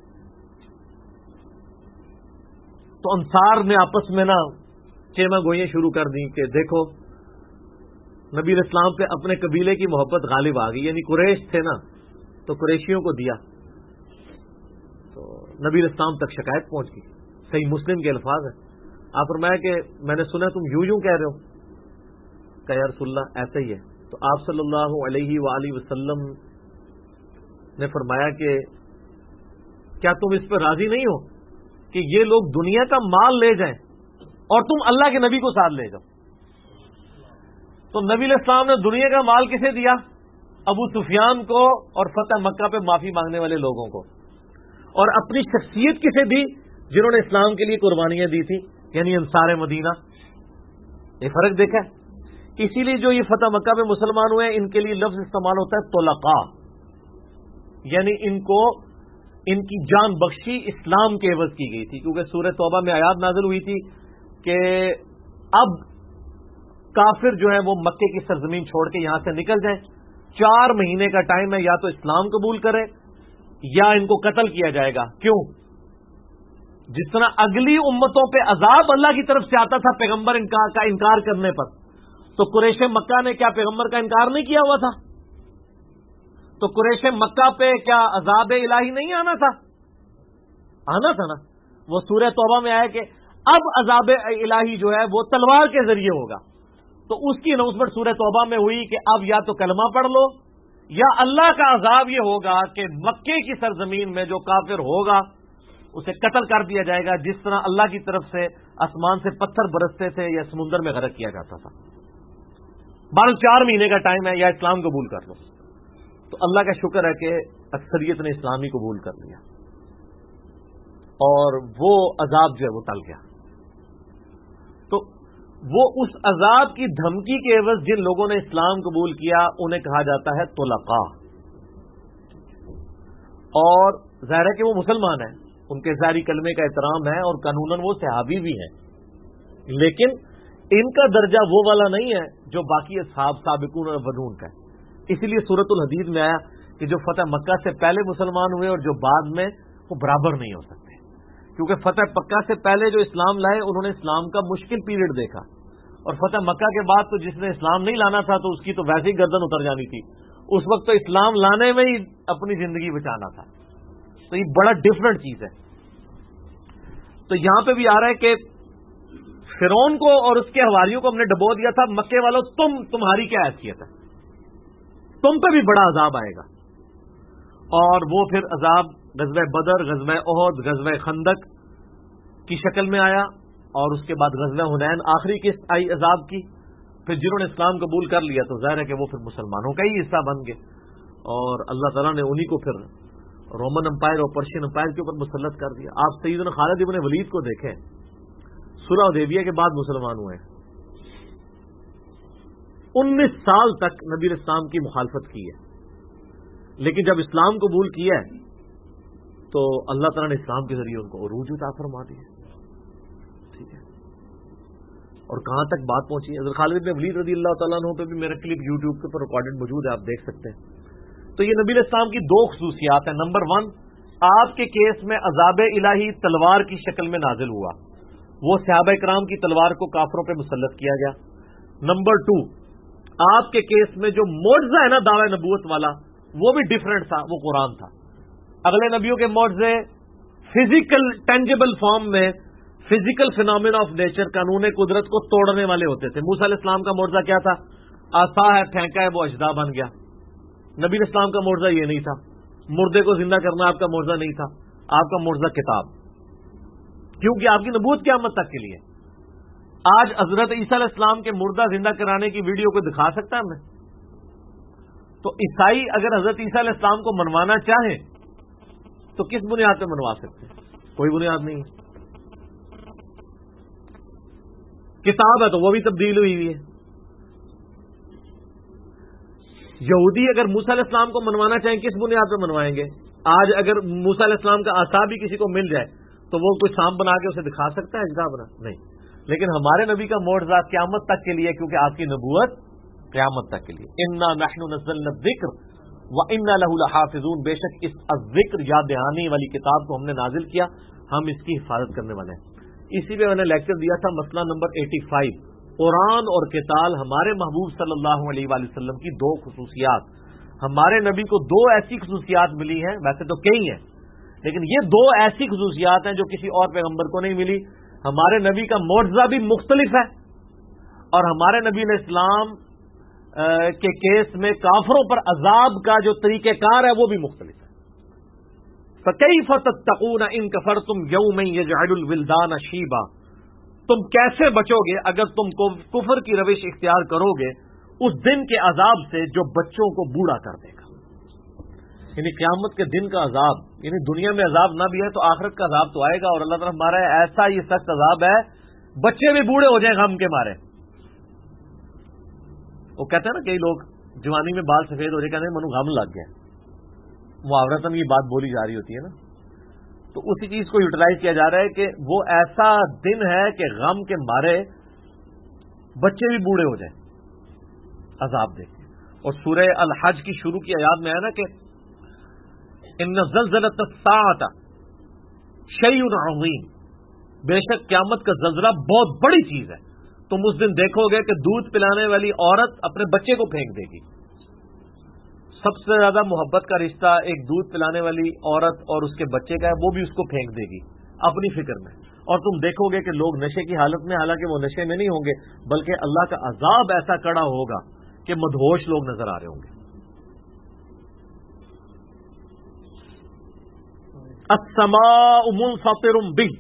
تو انصار نے آپس میں نا چیما گوئیاں شروع کر دی کہ دیکھو نبی علیہ السلام پہ اپنے قبیلے کی محبت غالب آ گئی، یعنی قریش تھے نا تو قریشیوں کو دیا، تو نبی علیہ السلام تک شکایت پہنچ گئی۔ صحیح مسلم کے الفاظ ہیں، آپ فرمایا کہ میں نے سنا تم یوں کہہ رہے ہو کہ یا رسول اللہ ایسا ہی ہے۔ تو آپ صلی اللہ علیہ وآلہ وسلم نے فرمایا کہ کیا تم اس پہ راضی نہیں ہو کہ یہ لوگ دنیا کا مال لے جائیں اور تم اللہ کے نبی کو ساتھ لے جاؤ؟ تو نبی علیہ السلام نے دنیا کا مال کسے دیا؟ ابو سفیان کو اور فتح مکہ پہ معافی مانگنے والے لوگوں کو، اور اپنی شخصیت کسے دی؟ جنہوں نے اسلام کے لیے قربانیاں دی تھی، یعنی انصار مدینہ۔ یہ فرق دیکھا ہے؟ اسی لیے جو یہ فتح مکہ پہ مسلمان ہوئے ان کے لیے لفظ استعمال ہوتا ہے طلقاء، یعنی ان کی جان بخشی اسلام کے عوض کی گئی تھی، کیونکہ سورہ توبہ میں آیات نازل ہوئی تھی کہ اب کافر جو ہے وہ مکے کی سرزمین چھوڑ کے یہاں سے نکل جائیں، 4 مہینے کا ٹائم ہے، یا تو اسلام قبول کرے یا ان کو قتل کیا جائے گا۔ کیوں؟ جس طرح اگلی امتوں پہ عذاب اللہ کی طرف سے آتا تھا پیغمبر کا انکار کرنے پر، تو قریش مکہ نے کیا پیغمبر کا انکار نہیں کیا ہوا تھا؟ تو قریش مکہ پہ کیا عذاب الہی نہیں آنا تھا؟ آنا تھا نا۔ وہ سورہ توبہ میں آیا کہ اب عذاب الہی جو ہے وہ تلوار کے ذریعے ہوگا، تو اس کی اناؤنسمنٹ سورہ توبہ میں ہوئی کہ اب یا تو کلمہ پڑھ لو یا اللہ کا عذاب یہ ہوگا کہ مکے کی سرزمین میں جو کافر ہوگا اسے قتل کر دیا جائے گا، جس طرح اللہ کی طرف سے آسمان سے پتھر برستے تھے یا سمندر میں غرق کیا جاتا تھا۔ 4 مہینے کا ٹائم ہے، یا اسلام قبول کر لو۔ تو اللہ کا شکر ہے کہ اکثریت نے اسلامی قبول کر لیا اور وہ عذاب جو ہے وہ ٹل گیا۔ تو وہ اس عذاب کی دھمکی کے عوض جن لوگوں نے اسلام قبول کیا انہیں کہا جاتا ہے طلقاء، اور ظاہر ہے کہ وہ مسلمان ہیں، ان کے ظاہری کلمے کا احترام ہے اور قانوناً وہ صحابی بھی ہیں، لیکن ان کا درجہ وہ والا نہیں ہے جو باقی اصحاب سابقون اور اولون کا ہے۔ اسی لیے سورۃ الحدید میں آیا کہ جو فتح مکہ سے پہلے مسلمان ہوئے اور جو بعد میں، وہ برابر نہیں ہو سکتے، کیونکہ فتح مکہ سے پہلے جو اسلام لائے انہوں نے اسلام کا مشکل پیریڈ دیکھا، اور فتح مکہ کے بعد تو جس نے اسلام نہیں لانا تھا تو اس کی تو ویسے ہی گردن اتر جانی تھی، اس وقت تو اسلام لانے میں ہی اپنی زندگی بچانا تھا۔ تو یہ بڑا ڈفرنٹ چیز ہے۔ تو یہاں پہ بھی آ رہا ہے کہ فرعون کو اور اس کے حواریوں کو ہم نے ڈبو دیا تھا، مکے والوں تمہاری کیا حیثیت ہے؟ تم پہ بھی بڑا عذاب آئے گا۔ اور وہ پھر عذاب غزوہ بدر، غزوہ احد، غزوہ خندق کی شکل میں آیا، اور اس کے بعد غزوہ حنین آخری قسط آئی عذاب کی۔ پھر جنہوں نے اسلام قبول کر لیا تو ظاہر ہے کہ وہ پھر مسلمانوں کا ہی حصہ بن گئے، اور اللہ تعالیٰ نے انہی کو پھر رومن امپائر اور پرشین امپائر کے اوپر مسلط کر دیا۔ آپ سیدنا خالد ابن ولید کو دیکھیں، صلح حدیبیہ کے بعد مسلمان ہوئے، 19 سال تک نبی اسلام کی مخالفت کی ہے، لیکن جب اسلام قبول کیا ہے تو اللہ تعالیٰ نے اسلام کے ذریعے ان کو عروج عطا فرما دیا۔ ٹھیک ہے، اور کہاں تک بات پہنچی ہے؟ حضرت خالد بن ولید رضی اللہ تعالیٰ عنہ پہ بھی میرا کلپ یوٹیوب کے اوپر ریکارڈڈ موجود ہے، آپ دیکھ سکتے ہیں۔ تو یہ نبی اسلام کی 2 خصوصیات ہیں۔ نمبر 1، آپ کے کیس میں عذاب الہی تلوار کی شکل میں نازل ہوا، وہ صحابہ کرام کی تلوار کو کافروں پہ مسلط کیا گیا۔ نمبر 2، آپ کے کیس میں جو معجزہ ہے نا دعوی نبوت والا، وہ بھی ڈیفرنٹ تھا، وہ قرآن تھا۔ اگلے نبیوں کے معجزے فزیکل ٹینجیبل فارم میں فزیکل فینومینا آف نیچر، قانون قدرت کو توڑنے والے ہوتے تھے. موسیٰ علیہ السلام کا معجزہ کیا تھا؟ عصا ہے، پھینکا ہے، وہ اژدہا بن گیا. نبی علیہ السلام کا معجزہ یہ نہیں تھا. مردے کو زندہ کرنا آپ کا معجزہ نہیں تھا. آپ کا معجزہ کتاب، کیونکہ آپ کی نبوت قیامت تک کے لیے. آج حضرت عیسیٰ علیہ السلام کے مردہ زندہ کرانے کی ویڈیو کو دکھا سکتا ہے ہمیں؟ تو عیسائی اگر حضرت عیسیٰ علیہ السلام کو منوانا چاہیں تو کس بنیاد پہ منوا سکتے ہیں؟ کوئی بنیاد نہیں ہے. کتاب ہے تو وہ بھی تبدیل ہوئی ہوئی ہے. یہودی اگر موسیٰ علیہ السلام کو منوانا چاہیں کس بنیاد پہ منوائیں گے؟ آج اگر موسیٰ علیہ السلام کا عصا بھی کسی کو مل جائے تو وہ کوئی سانپ بنا کے اسے دکھا سکتا ہے اجزا بنا؟ نہیں. لیکن ہمارے نبی کا معجزہ قیامت تک کے لیے، کیونکہ آپ کی نبوت قیامت تک کے لیے. انا نحن نزلنا الذکر وانا له لحافظون، بے شک اس الذکر یاد دہانی والی کتاب کو ہم نے نازل کیا، ہم اس کی حفاظت کرنے والے ہیں. اسی پہ میں نے لیکچر دیا تھا، مسئلہ نمبر 85، قرآن اور قتال. ہمارے محبوب صلی اللہ علیہ وآلہ وسلم کی دو خصوصیات. ہمارے نبی کو دو ایسی خصوصیات ملی ہیں، ویسے تو کئی ہیں لیکن یہ دو ایسی خصوصیات ہیں جو کسی اور پیغمبر کو نہیں ملی. ہمارے نبی کا معجزہ بھی مختلف ہے اور ہمارے نبی علیہ السلام کے کیس میں کافروں پر عذاب کا جو طریقہ کار ہے وہ بھی مختلف ہے. فَكَيْفَ تَتَّقُونَ إِن كَفَرْتُمْ يَوْمًا يَجْعَلُ الْوِلْدَانَ شِيبًا، تم کیسے بچو گے اگر تم کفر کی روش اختیار کرو گے اس دن کے عذاب سے جو بچوں کو بوڑھا کر دے گا. یعنی قیامت کے دن کا عذاب، یعنی دنیا میں عذاب نہ بھی ہے تو آخرت کا عذاب تو آئے گا. اور اللہ تعالیٰ ہمارا ایسا یہ سخت عذاب ہے بچے بھی بوڑھے ہو جائیں غم کے مارے. وہ کہتے ہیں نا کئی لوگ جوانی میں بال سفید ہو جائے، کہتے ہیں منو غم لگ گیا. محاورتاً یہ بات بولی جا رہی ہوتی ہے نا، تو اسی چیز کو یوٹیلائز کیا جا رہا ہے کہ وہ ایسا دن ہے کہ غم کے مارے بچے بھی بوڑھے ہو جائیں عذاب دیکھ کے. اور سورہ الحج کی شروع کی آیات میں ہے نا کہ ان زلزلۃ الساعۃ شیء عظیم، بے شک قیامت کا زلزلہ بہت بڑی چیز ہے. تم اس دن دیکھو گے کہ دودھ پلانے والی عورت اپنے بچے کو پھینک دے گی. سب سے زیادہ محبت کا رشتہ ایک دودھ پلانے والی عورت اور اس کے بچے کا ہے، وہ بھی اس کو پھینک دے گی اپنی فکر میں. اور تم دیکھو گے کہ لوگ نشے کی حالت میں، حالانکہ وہ نشے میں نہیں ہوں گے بلکہ اللہ کا عذاب ایسا کڑا ہوگا کہ مدہوش لوگ نظر آ رہے ہوں گے. السماء منفطر به،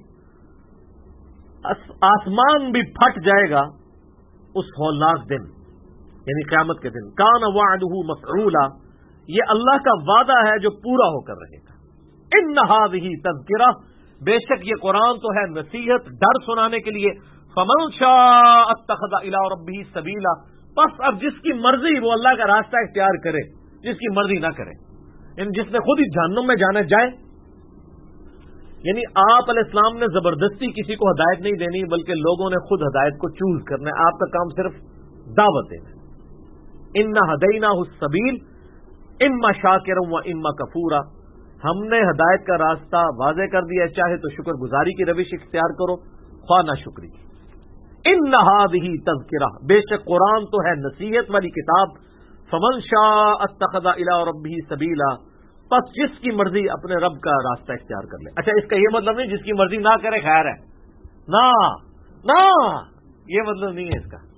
آسمان بھی پھٹ جائے گا اس ہولناک دن، یعنی قیامت کے دن. کان وعدہ مفعولا، یہ اللہ کا وعدہ ہے جو پورا ہو کر رہے گا. ان هذه تذکرہ، بے شک یہ قرآن تو ہے نصیحت، ڈر سنانے کے لیے. فمن شاء اتخذ الی ربہ سبیلا، بس اب جس کی مرضی وہ اللہ کا راستہ اختیار کرے، جس کی مرضی نہ کرے. یعنی جس نے خود ہی جہنم میں جانا جائے. یعنی آپ علیہ السلام نے زبردستی کسی کو ہدایت نہیں دینی بلکہ لوگوں نے خود ہدایت کو چوز کرنا ہے. آپ کا کام صرف دعوت دینا. انا ہدیناہ السبیل اما شاکرا و اما کفورا، ہم نے ہدایت کا راستہ واضح کر دیا ہے، چاہے تو شکر گزاری کی روش اختیار کرو خواہ نہ شکری کی. ان هذه تذکرہ، بے شک قرآن تو ہے نصیحت والی کتاب. فمن شاء اتخذ الی ربہ سبیلا، بس جس کی مرضی اپنے رب کا راستہ اختیار کر لے. اچھا اس کا یہ مطلب نہیں جس کی مرضی نہ کرے خیر ہے، نہ یہ مطلب نہیں ہے اس کا.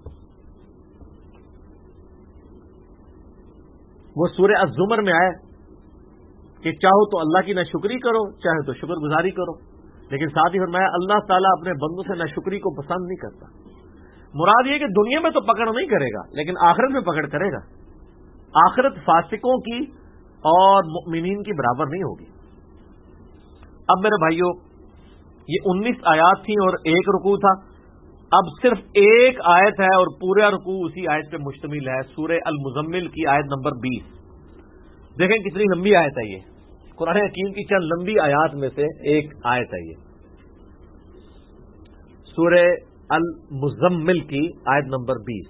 وہ سورہ الزمر میں آئے کہ چاہو تو اللہ کی ناشکری کرو چاہے تو شکر گزاری کرو، لیکن ساتھ ہی فرمایا اللہ تعالیٰ اپنے بندوں سے ناشکری کو پسند نہیں کرتا. مراد یہ کہ دنیا میں تو پکڑ نہیں کرے گا لیکن آخرت میں پکڑ کرے گا. آخرت فاسقوں کی اور مؤمنین کی برابر نہیں ہوگی. اب میرے بھائیوں یہ 19 آیات تھیں اور ایک رکوع تھا. اب صرف ایک آیت ہے اور پورا رکوع اسی آیت پہ مشتمل ہے، سورہ المزمل کی آیت نمبر 20. دیکھیں کتنی لمبی آیت ہے یہ، قرآن حکیم کی چند لمبی آیات میں سے ایک آیت ہے یہ. سورہ المزمل کی آیت نمبر 20،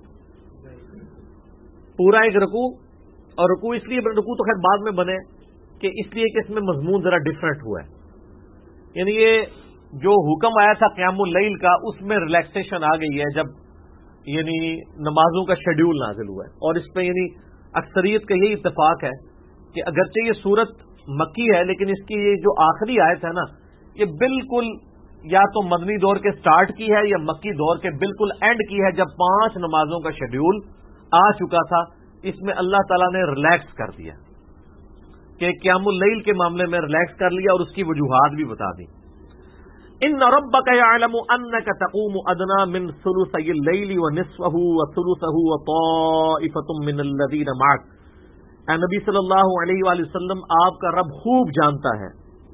پورا ایک رکوع. اور رکوع اس لیے رکوع تو خیر بعد میں بنے کہ اس لیے کہ اس میں مضمون ذرا ڈفرنٹ ہوا ہے. یعنی یہ جو حکم آیا تھا قیام اللیل کا اس میں ریلیکسیشن آ گئی ہے جب یعنی نمازوں کا شیڈیول نازل ہوا ہے. اور اس پہ یعنی اکثریت کا یہی اتفاق ہے کہ اگرچہ یہ سورت مکی ہے لیکن اس کی یہ جو آخری آیت ہے نا یہ بالکل یا تو مدنی دور کے سٹارٹ کی ہے یا مکی دور کے بالکل اینڈ کی ہے، جب 5 نمازوں کا شیڈیول آ چکا تھا۔ اس میں اللہ تعالیٰ نے ریلیکس کر دیا کہ قیام اللیل کے معاملے میں ریلیکس کر لیا، اور اس کی وجوہات بھی بتا دی۔ ان ربک یعلم انک تقوم ادنی من ثلثی اللیل ونصفہ وثلثہ وطائفۃ من الذین معک۔ اے نبی صلی اللہ علیہ وآلہ وسلم، آپ کا رب خوب جانتا ہے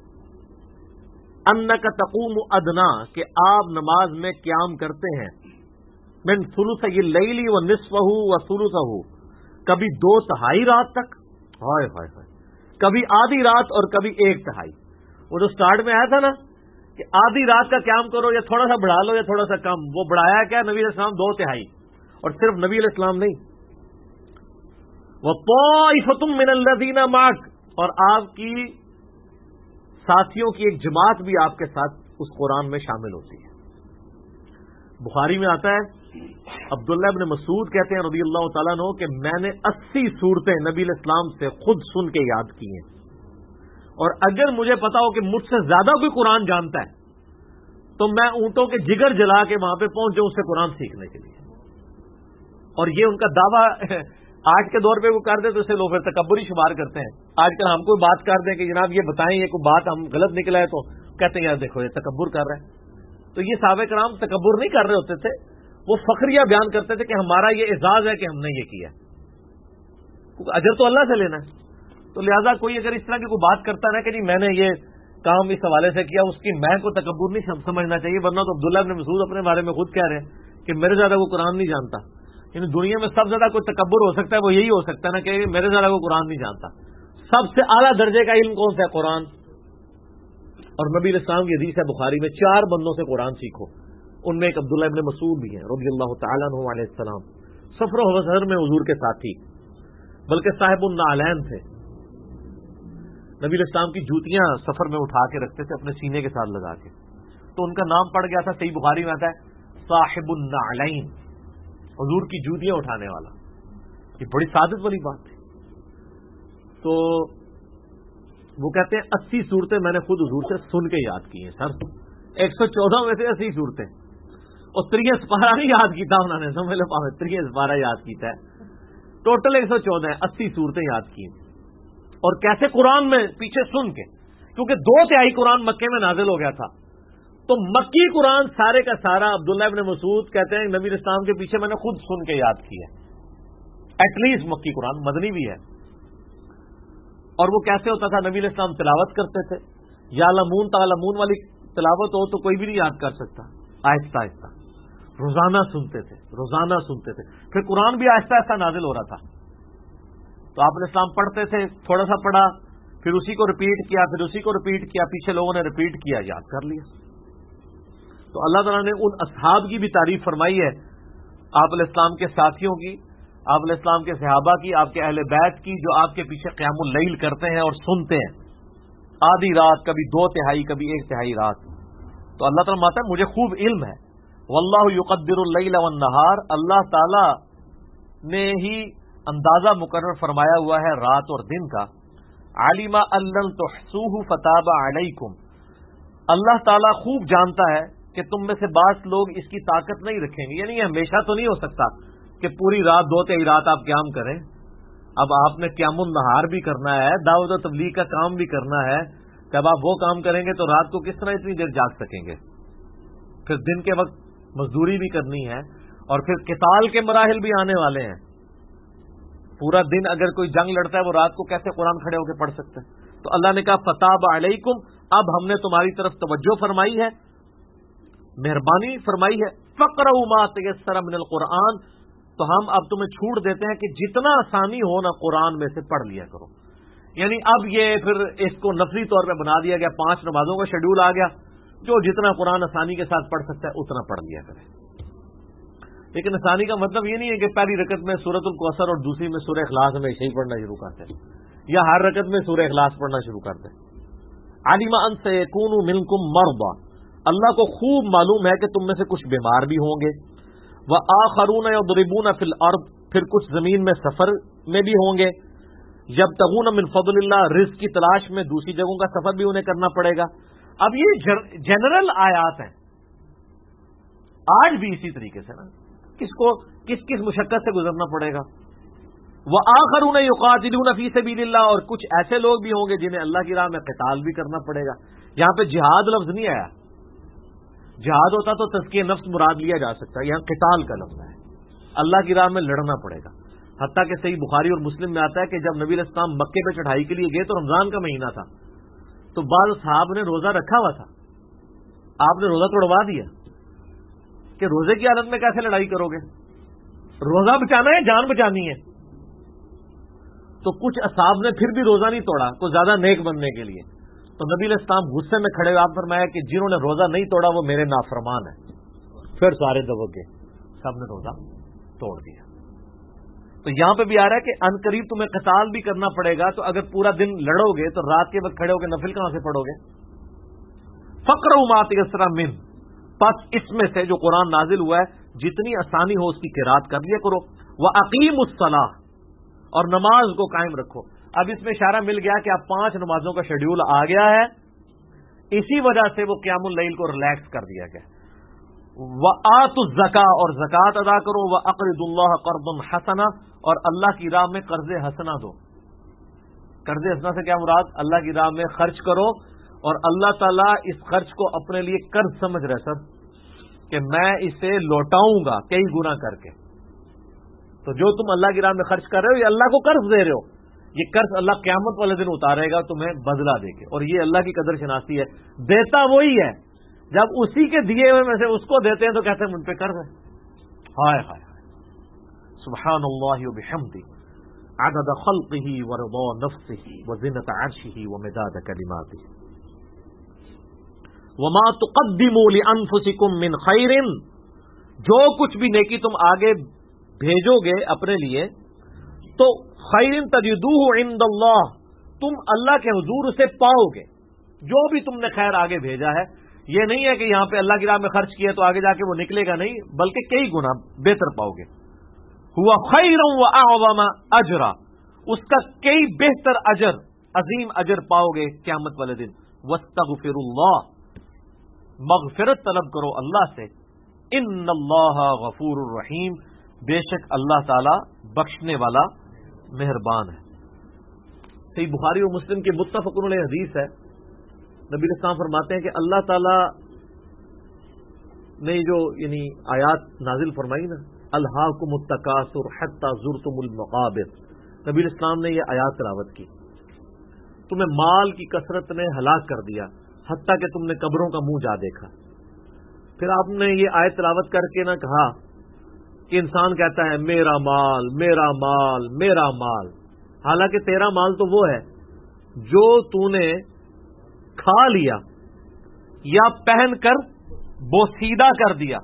انک تقوم ادنا، کہ آپ نماز میں قیام کرتے ہیں، من ثلثی اللیل ونصفہ وثلثہ، کبھی 2/3 رات تک، ہائے ہائے ہائے، کبھی آدھی رات اور کبھی 1/3۔ وہ جو سٹارٹ میں آیا تھا نا کہ آدھی رات کا قیام کرو، یا تھوڑا سا بڑھا لو یا تھوڑا سا کم، وہ بڑھایا کیا نبی علیہ السلام 2/3، اور صرف نبی علیہ السلام نہیں، وَطَائِفَةٌ مِّنَ الَّذِينَ مَعَكَ، اور آپ کی ساتھیوں کی ایک جماعت بھی آپ کے ساتھ اس قرآن میں شامل ہوتی ہے۔ بخاری میں آتا ہے، عبداللہ ابن مسعود کہتے ہیں رضی اللہ تعالیٰ عنہ کہ میں نے 80 صورتیں نبی علیہ السلام سے خود سن کے یاد کی ہیں، اور اگر مجھے پتا ہو کہ مجھ سے زیادہ کوئی قرآن جانتا ہے تو میں اونٹوں کے جگر جلا کے وہاں پہ پہنچ جاؤں اس سے قرآن سیکھنے کے لیے۔ اور یہ ان کا دعویٰ آج کے دور پہ وہ کر دیں تو اسے لوگ پھر تکبر ہی شمار کرتے ہیں۔ آج کل ہم کوئی بات کر دیں کہ جناب یہ بتائیں، یہ کوئی بات ہم غلط نکلا ہے تو کہتے ہیں یار دیکھو یہ تکبر کر رہا ہے۔ تو یہ صحابہ کرام تکبر نہیں کر رہے ہوتے تھے، وہ فخریہ بیان کرتے تھے کہ ہمارا یہ اعزاز ہے کہ ہم نے یہ کیا، اجر تو اللہ سے لینا ہے۔ تو لہذا کوئی اگر اس طرح کی کوئی بات کرتا ہے نا کہ جی میں نے یہ کام اس حوالے سے کیا، اس کی میں کو تکبر نہیں سمجھنا چاہیے، ورنہ تو عبداللہ ابن مسعود اپنے بارے میں خود کہہ رہے ہیں کہ میرے زیادہ وہ قرآن نہیں جانتا۔ یعنی دنیا میں سب سے زیادہ کوئی تکبر ہو سکتا ہے وہ یہی ہو سکتا ہے نا کہ میرے زیادہ کوئی قرآن نہیں جانتا۔ سب سے اعلیٰ درجے کا علم کون سا ہے؟ قرآن۔ اور نبی علیہ السلام کی حدیث ہے بخاری میں 4 بندوں سے قرآن سیکھو، ان میں ایک عبداللہ ابن مسعود بھی ہیں رضی اللہ تعالیٰ عنہ علیہ السلام، سفر و حضر میں حضور کے ساتھی، بلکہ صاحب النعلین تھے۔ نبی علیہ السلام کی جوتیاں سفر میں اٹھا کے رکھتے تھے اپنے سینے کے ساتھ لگا کے، تو ان کا نام پڑ گیا تھا، صحیح بخاری میں آتا ہے صاحب النعلین، حضور کی جوتیاں اٹھانے والا۔ یہ بڑی سعادت والی بات تھی۔ تو وہ کہتے ہیں 80 صورتیں میں نے خود حضور سے سن کے یاد کی ہیں سر، 114 میں سے 80 صورتیں، اور 30 سپارہ نہیں یاد کیتا انہوں نے، سمجھ لو 30 سپارہ یاد کیتا ہے، ٹوٹل 114 ہے، 80 صورتیں یاد کی ہیں۔ اور کیسے قرآن میں پیچھے سن کے، کیونکہ 2/3 قرآن مکے میں نازل ہو گیا تھا، تو مکی قرآن سارے کا سارا عبداللہ ابن مسعود کہتے ہیں نبی اسلام کے پیچھے میں نے خود سن کے یاد کیا، ایٹ لیسٹ مکی قرآن، مدنی بھی ہے۔ اور وہ کیسے ہوتا تھا؟ نبی علیہ السلام تلاوت کرتے تھے، یا لمون تعلمون والی تلاوت ہو تو کوئی بھی نہیں یاد کر سکتا، آہستہ آہستہ روزانہ سنتے تھے، روزانہ سنتے تھے، پھر قرآن بھی آہستہ آہستہ نازل ہو رہا تھا، تو آپ علیہ السلام پڑھتے تھے، تھوڑا سا پڑھا، پھر اسی کو ریپیٹ کیا، پھر اسی کو ریپیٹ کیا، پیچھے لوگوں نے ریپیٹ کیا، یاد کر لیا۔ تو اللہ تعالیٰ نے ان اصحاب کی بھی تعریف فرمائی ہے، آپ علیہ السلام کے ساتھیوں کی، آپ علیہ السلام کے صحابہ کی، آپ کے اہل بیت کی، جو آپ کے پیچھے قیام اللیل کرتے ہیں اور سنتے ہیں، آدھی رات، کبھی 2/3، کبھی 1/3 رات۔ تو اللہ تعالیٰ ماتا ہے مجھے خوب علم ہے، واللہ یقدر اللیل والنہار، اللہ تعالیٰ نے ہی اندازہ مقرر فرمایا ہوا ہے رات اور دن کا، علم ان لن تحصوہ فتاب علیکم، اللہ تعالیٰ خوب جانتا ہے کہ تم میں سے بعض لوگ اس کی طاقت نہیں رکھیں گے، یعنی ہمیشہ تو نہیں ہو سکتا کہ پوری رات 2/3 رات آپ قیام کریں۔ اب آپ نے قیام النہار بھی کرنا ہے، دعوت و تبلیغ کا کام بھی کرنا ہے، جب آپ وہ کام کریں گے تو رات کو کس طرح اتنی دیر جاگ سکیں گے؟ پھر دن کے وقت مزدوری بھی کرنی ہے، اور پھر قتال کے مراحل بھی آنے والے ہیں، پورا دن اگر کوئی جنگ لڑتا ہے وہ رات کو کیسے قرآن کھڑے ہو کے پڑھ سکتے ہیں؟ تو اللہ نے کہا فتاب علیکم، اب ہم نے تمہاری طرف توجہ فرمائی ہے، مہربانی فرمائی ہے، فقرؤوا ما تیسر من القرآن، تو ہم اب تمہیں چھوٹ دیتے ہیں کہ جتنا آسانی ہو نا قرآن میں سے پڑھ لیا کرو۔ یعنی اب یہ پھر اس کو نفلی طور پہ بنا دیا گیا، 5 نمازوں کا شیڈول آ گیا، جو جتنا قرآن آسانی کے ساتھ پڑھ سکتا ہے اتنا پڑھ لیا کرے۔ لیکن آسانی کا مطلب یہ نہیں ہے کہ پہلی رکعت میں سورۃ الکوثر اور دوسری میں سورہ اخلاص میں ہی پڑھنا شروع کرتے ہیں، یا ہر رکعت میں سورہ اخلاص پڑھنا شروع کرتے ہیں۔ علم ان سیکون منکم مرضی، اللہ کو خوب معلوم ہے کہ تم میں سے کچھ بیمار بھی ہوں گے، وآخرون یضربون فی الارض، پھر کچھ زمین میں سفر میں بھی ہوں گے، یبتغون من فضل اللہ، رزق کی تلاش میں دوسری جگہوں کا سفر بھی انہیں کرنا پڑے گا، اب یہ جنرل آیات ہیں، آج بھی اسی طریقے سے نا کس مشقت سے گزرنا پڑے گا. وآخرون یقاتلون فی سبیل اللہ، اور کچھ ایسے لوگ بھی ہوں گے جنہیں اللہ کی راہ میں قتال بھی کرنا پڑے گا. یہاں پہ جہاد لفظ نہیں آیا، جہاد ہوتا تو تزکیہ نفس مراد لیا جا سکتا ہے، یہاں قتال کا لفظ ہے، اللہ کی راہ میں لڑنا پڑے گا. حتیٰ کہ صحیح بخاری اور مسلم میں آتا ہے کہ جب نبی علیہ السلام مکے پہ چڑھائی کے لیے گئے تو رمضان کا مہینہ تھا، تو بعض صحاب نے روزہ رکھا ہوا تھا، آپ نے روزہ توڑوا دیا کہ روزے کی حالت میں کیسے لڑائی کرو گے، روزہ بچانا ہے، جان بچانی ہے. تو کچھ اصحاب نے پھر بھی روزہ نہیں توڑا کو زیادہ نیک بننے کے لیے. تو نبی علیہ السلام غصے میں کھڑے ہوئے آپ فرمایا کہ جنہوں نے روزہ نہیں توڑا وہ میرے نافرمان ہیں. پھر سارے دبک گئے، سب نے روزہ توڑ دیا. تو یہاں پہ بھی آ رہا ہے کہ ان قریب تمہیں قتال بھی کرنا پڑے گا، تو اگر پورا دن لڑو گے تو رات کے وقت کھڑے ہو کے نفل کہاں سے پڑھو گے؟ فقرؤ ما تيسر من، پس اس میں سے جو قرآن نازل ہوا ہے جتنی آسانی ہو اس کی قرات کر لیا کرو. وَأَقِيمُوا الصَّلَاةَ، اور نماز کو قائم رکھو. اب اس میں اشارہ مل گیا کہ اب 5 نمازوں کا شیڈیول آ گیا ہے، اسی وجہ سے وہ قیام اللیل کو ریلیکس کر دیا گیا. وَآتُوا الزَّکَاۃَ، اور زکوٰۃ ادا کرو. وَأَقْرِضُوا اللَّهَ قَرْضًا حَسَنًا، اور اللہ کی راہ میں قرض حسنہ دو. قرض حسنہ سے کیا مراد؟ اللہ کی راہ میں خرچ کرو، اور اللہ تعالیٰ اس خرچ کو اپنے لیے قرض سمجھ رہے سر کہ میں اسے لوٹاؤں گا کئی گنا کر کے. تو جو تم اللہ کی راہ میں خرچ کر رہے ہو یہ اللہ کو قرض دے رہے ہو، یہ قرض اللہ قیامت والے دن اتارے گا تمہیں بدلہ دے کے. اور یہ اللہ کی قدر شناسی ہے، دیتا وہی ہے، جب اسی کے دیے ہوئے میں سے اس کو دیتے ہیں تو کہتے ہیں مجھ پہ قرض ہے. ہائے ہائے سبحان اللہ وبحمدہ عدد خلقہ ورضا نفسہ وزنۃ عرشہ ومداد کلماتہ. وما تقدموا لانفسکم من خیر، جو کچھ بھی نیکی تم آگے بھیجو گے اپنے لیے تو خیر تجدوہ عند اللہ، تم اللہ کے حضور اسے پاؤ گے. جو بھی تم نے خیر آگے بھیجا ہے، یہ نہیں ہے کہ یہاں پہ اللہ کی راہ میں خرچ کیا تو آگے جا کے وہ نکلے گا، نہیں، بلکہ کئی گنا بہتر پاؤ گے. ہوا خیر واعظم اجرا، اس کا کئی بہتر اجر، عظیم اجر پاؤ گے قیامت والے دن. واستغفر اللہ، مغفرت طلب کرو اللہ سے. ان اللہ غفور الرحیم، بے شک اللہ تعالی بخشنے والا مہربان ہے. صحیح بخاری و مسلم کی متفق علیہ حدیث ہے، نبی علیہ السلام فرماتے ہیں کہ اللہ تعالی نے جو آیات نازل فرمائی نا، الہاکم التکاثر حتی زرتم المقابر، نبی علیہ السلام نے یہ آیات تلاوت کی، تمہیں مال کی کثرت نے ہلاک کر دیا حتیٰ کہ تم نے قبروں کا منہ جا دیکھا. پھر آپ نے یہ آیت تلاوت کر کے نہ کہا کہ انسان کہتا ہے میرا مال میرا مال میرا مال، حالانکہ تیرا مال تو وہ ہے جو تو نے کھا لیا یا پہن کر بوسیدہ کر دیا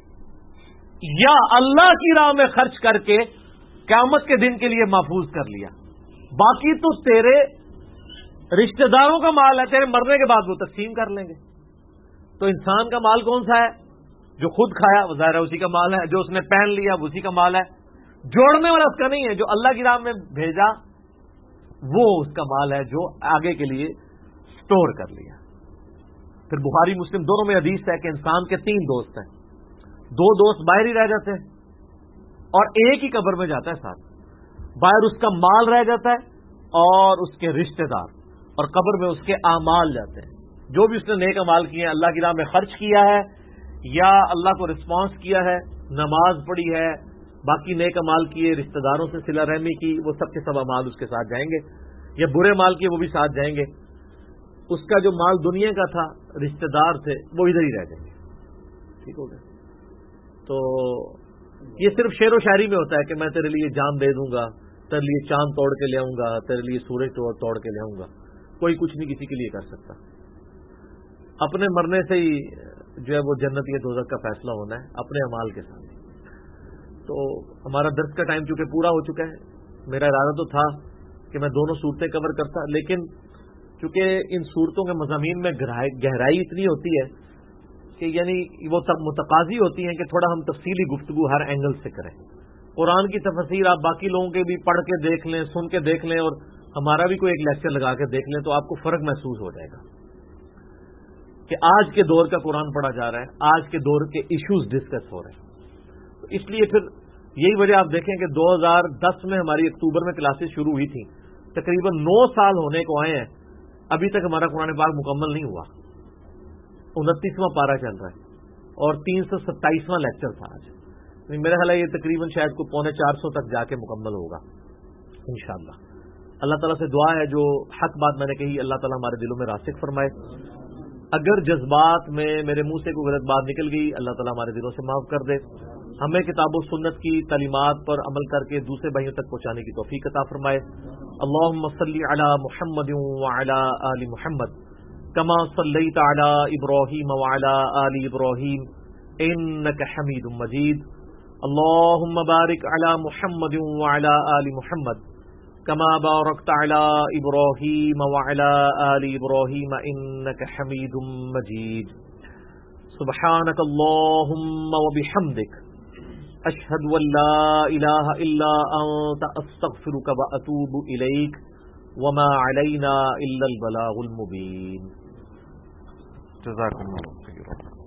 یا اللہ کی راہ میں خرچ کر کے قیامت کے دن کے لیے محفوظ کر لیا. باقی تو تیرے رشتہ داروں کا مال ہے، تیرے مرنے کے بعد وہ تقسیم کر لیں گے. تو انسان کا مال کون سا ہے؟ جو خود کھایا وہ ظاہر ہے اسی کا مال ہے، جو اس نے پہن لیا وہ اسی کا مال ہے، جوڑنے والا اس کا نہیں ہے. جو اللہ کی راہ میں بھیجا وہ اس کا مال ہے جو آگے کے لیے سٹور کر لیا. پھر بخاری مسلم دونوں میں حدیث ہے کہ انسان کے 3 دوست ہیں، 2 دوست باہر ہی رہ جاتے ہیں اور ایک ہی قبر میں جاتا ہے ساتھ. باہر اس کا مال رہ جاتا ہے اور اس کے رشتہ دار، اور قبر میں اس کے اعمال جاتے ہیں. جو بھی اس نے نیک اعمال کیے ہیں، اللہ کی راہ میں خرچ کیا ہے یا اللہ کو رسپانس کیا ہے، نماز پڑھی ہے، باقی نیک اعمال کیے، رشتہ داروں سے صلہ رحمی کی، وہ سب کے سب اعمال اس کے ساتھ جائیں گے. یا برے مال کیے وہ بھی ساتھ جائیں گے. اس کا جو مال دنیا کا تھا، رشتہ دار تھے، وہ ادھر ہی رہ جائیں گے. ٹھیک ہو گیا؟ تو یہ صرف شعر و شاعری میں ہوتا ہے کہ میں تیرے لیے جان دے دوں گا، تیرے لیے چاند توڑ کے لے آؤں گا، تیرے لیے سورج توڑ کے لے آؤں گا. کوئی کچھ نہیں کسی کے لیے کر سکتا. اپنے مرنے سے ہی جو ہے وہ جنت یا دوزخ کا فیصلہ ہونا ہے اپنے اعمال کے سامنے. تو ہمارا درس کا ٹائم چونکہ پورا ہو چکا ہے، میرا ارادہ تو تھا کہ میں دونوں صورتیں کور کرتا، لیکن چونکہ ان صورتوں کے مضامین میں گہرائی اتنی ہوتی ہے کہ یعنی وہ متقاضی ہوتی ہیں کہ تھوڑا ہم تفصیلی گفتگو ہر اینگل سے کریں. قرآن کی تفسیر آپ باقی لوگوں کے بھی پڑھ کے دیکھ لیں، سن کے دیکھ لیں، اور ہمارا بھی کوئی ایک لیکچر لگا کے دیکھ لیں تو آپ کو فرق محسوس ہو جائے گا. کہ آج کے دور کا قرآن پڑھا جا رہا ہے، آج کے دور کے ایشوز ڈسکس ہو رہے ہیں. تو اس لیے پھر یہی وجہ آپ دیکھیں کہ 2010 میں ہماری اکتوبر میں کلاسز شروع ہوئی تھیں، تقریباً 9 سال ہونے کو آئے ہیں، ابھی تک ہمارا قرآن پاک مکمل نہیں ہوا. 29واں پارہ چل رہا ہے اور 327واں لیکچر تھا آج. میرا خیال ہے یہ تقریباً شاید کو 350 تک جا کے مکمل ہوگا انشاءاللہ. اللہ تعالیٰ سے دعا ہے جو حق بات میں نے کہی اللہ تعالیٰ ہمارے دلوں میں راسخ فرمائے. اگر جذبات میں میرے منہ سے کوئی غلط بات نکل گئی اللہ تعالیٰ ہمارے دلوں سے معاف کر دے. ہمیں کتاب و سنت کی تعلیمات پر عمل کر کے دوسرے بھائیوں تک پہنچانے کی توفیق عطا فرمائے. اللہم صلی علی محمد وعلی آل محمد کما صلیت علی ابراہیم وعلی آل ابراہیم انک حمید مجید. اللہم بارک علی محمد وعلی آل محمد کما بارکت علی ابراہیم وعلی آل ابراہیم انک حمید مجید. سبحانک اللہم وبحمدک اشہد ان لا الہ الا انت استغفرک واتوب الیک وما علینا الا البلاغ المبین. جزاکم اللہ خیرا.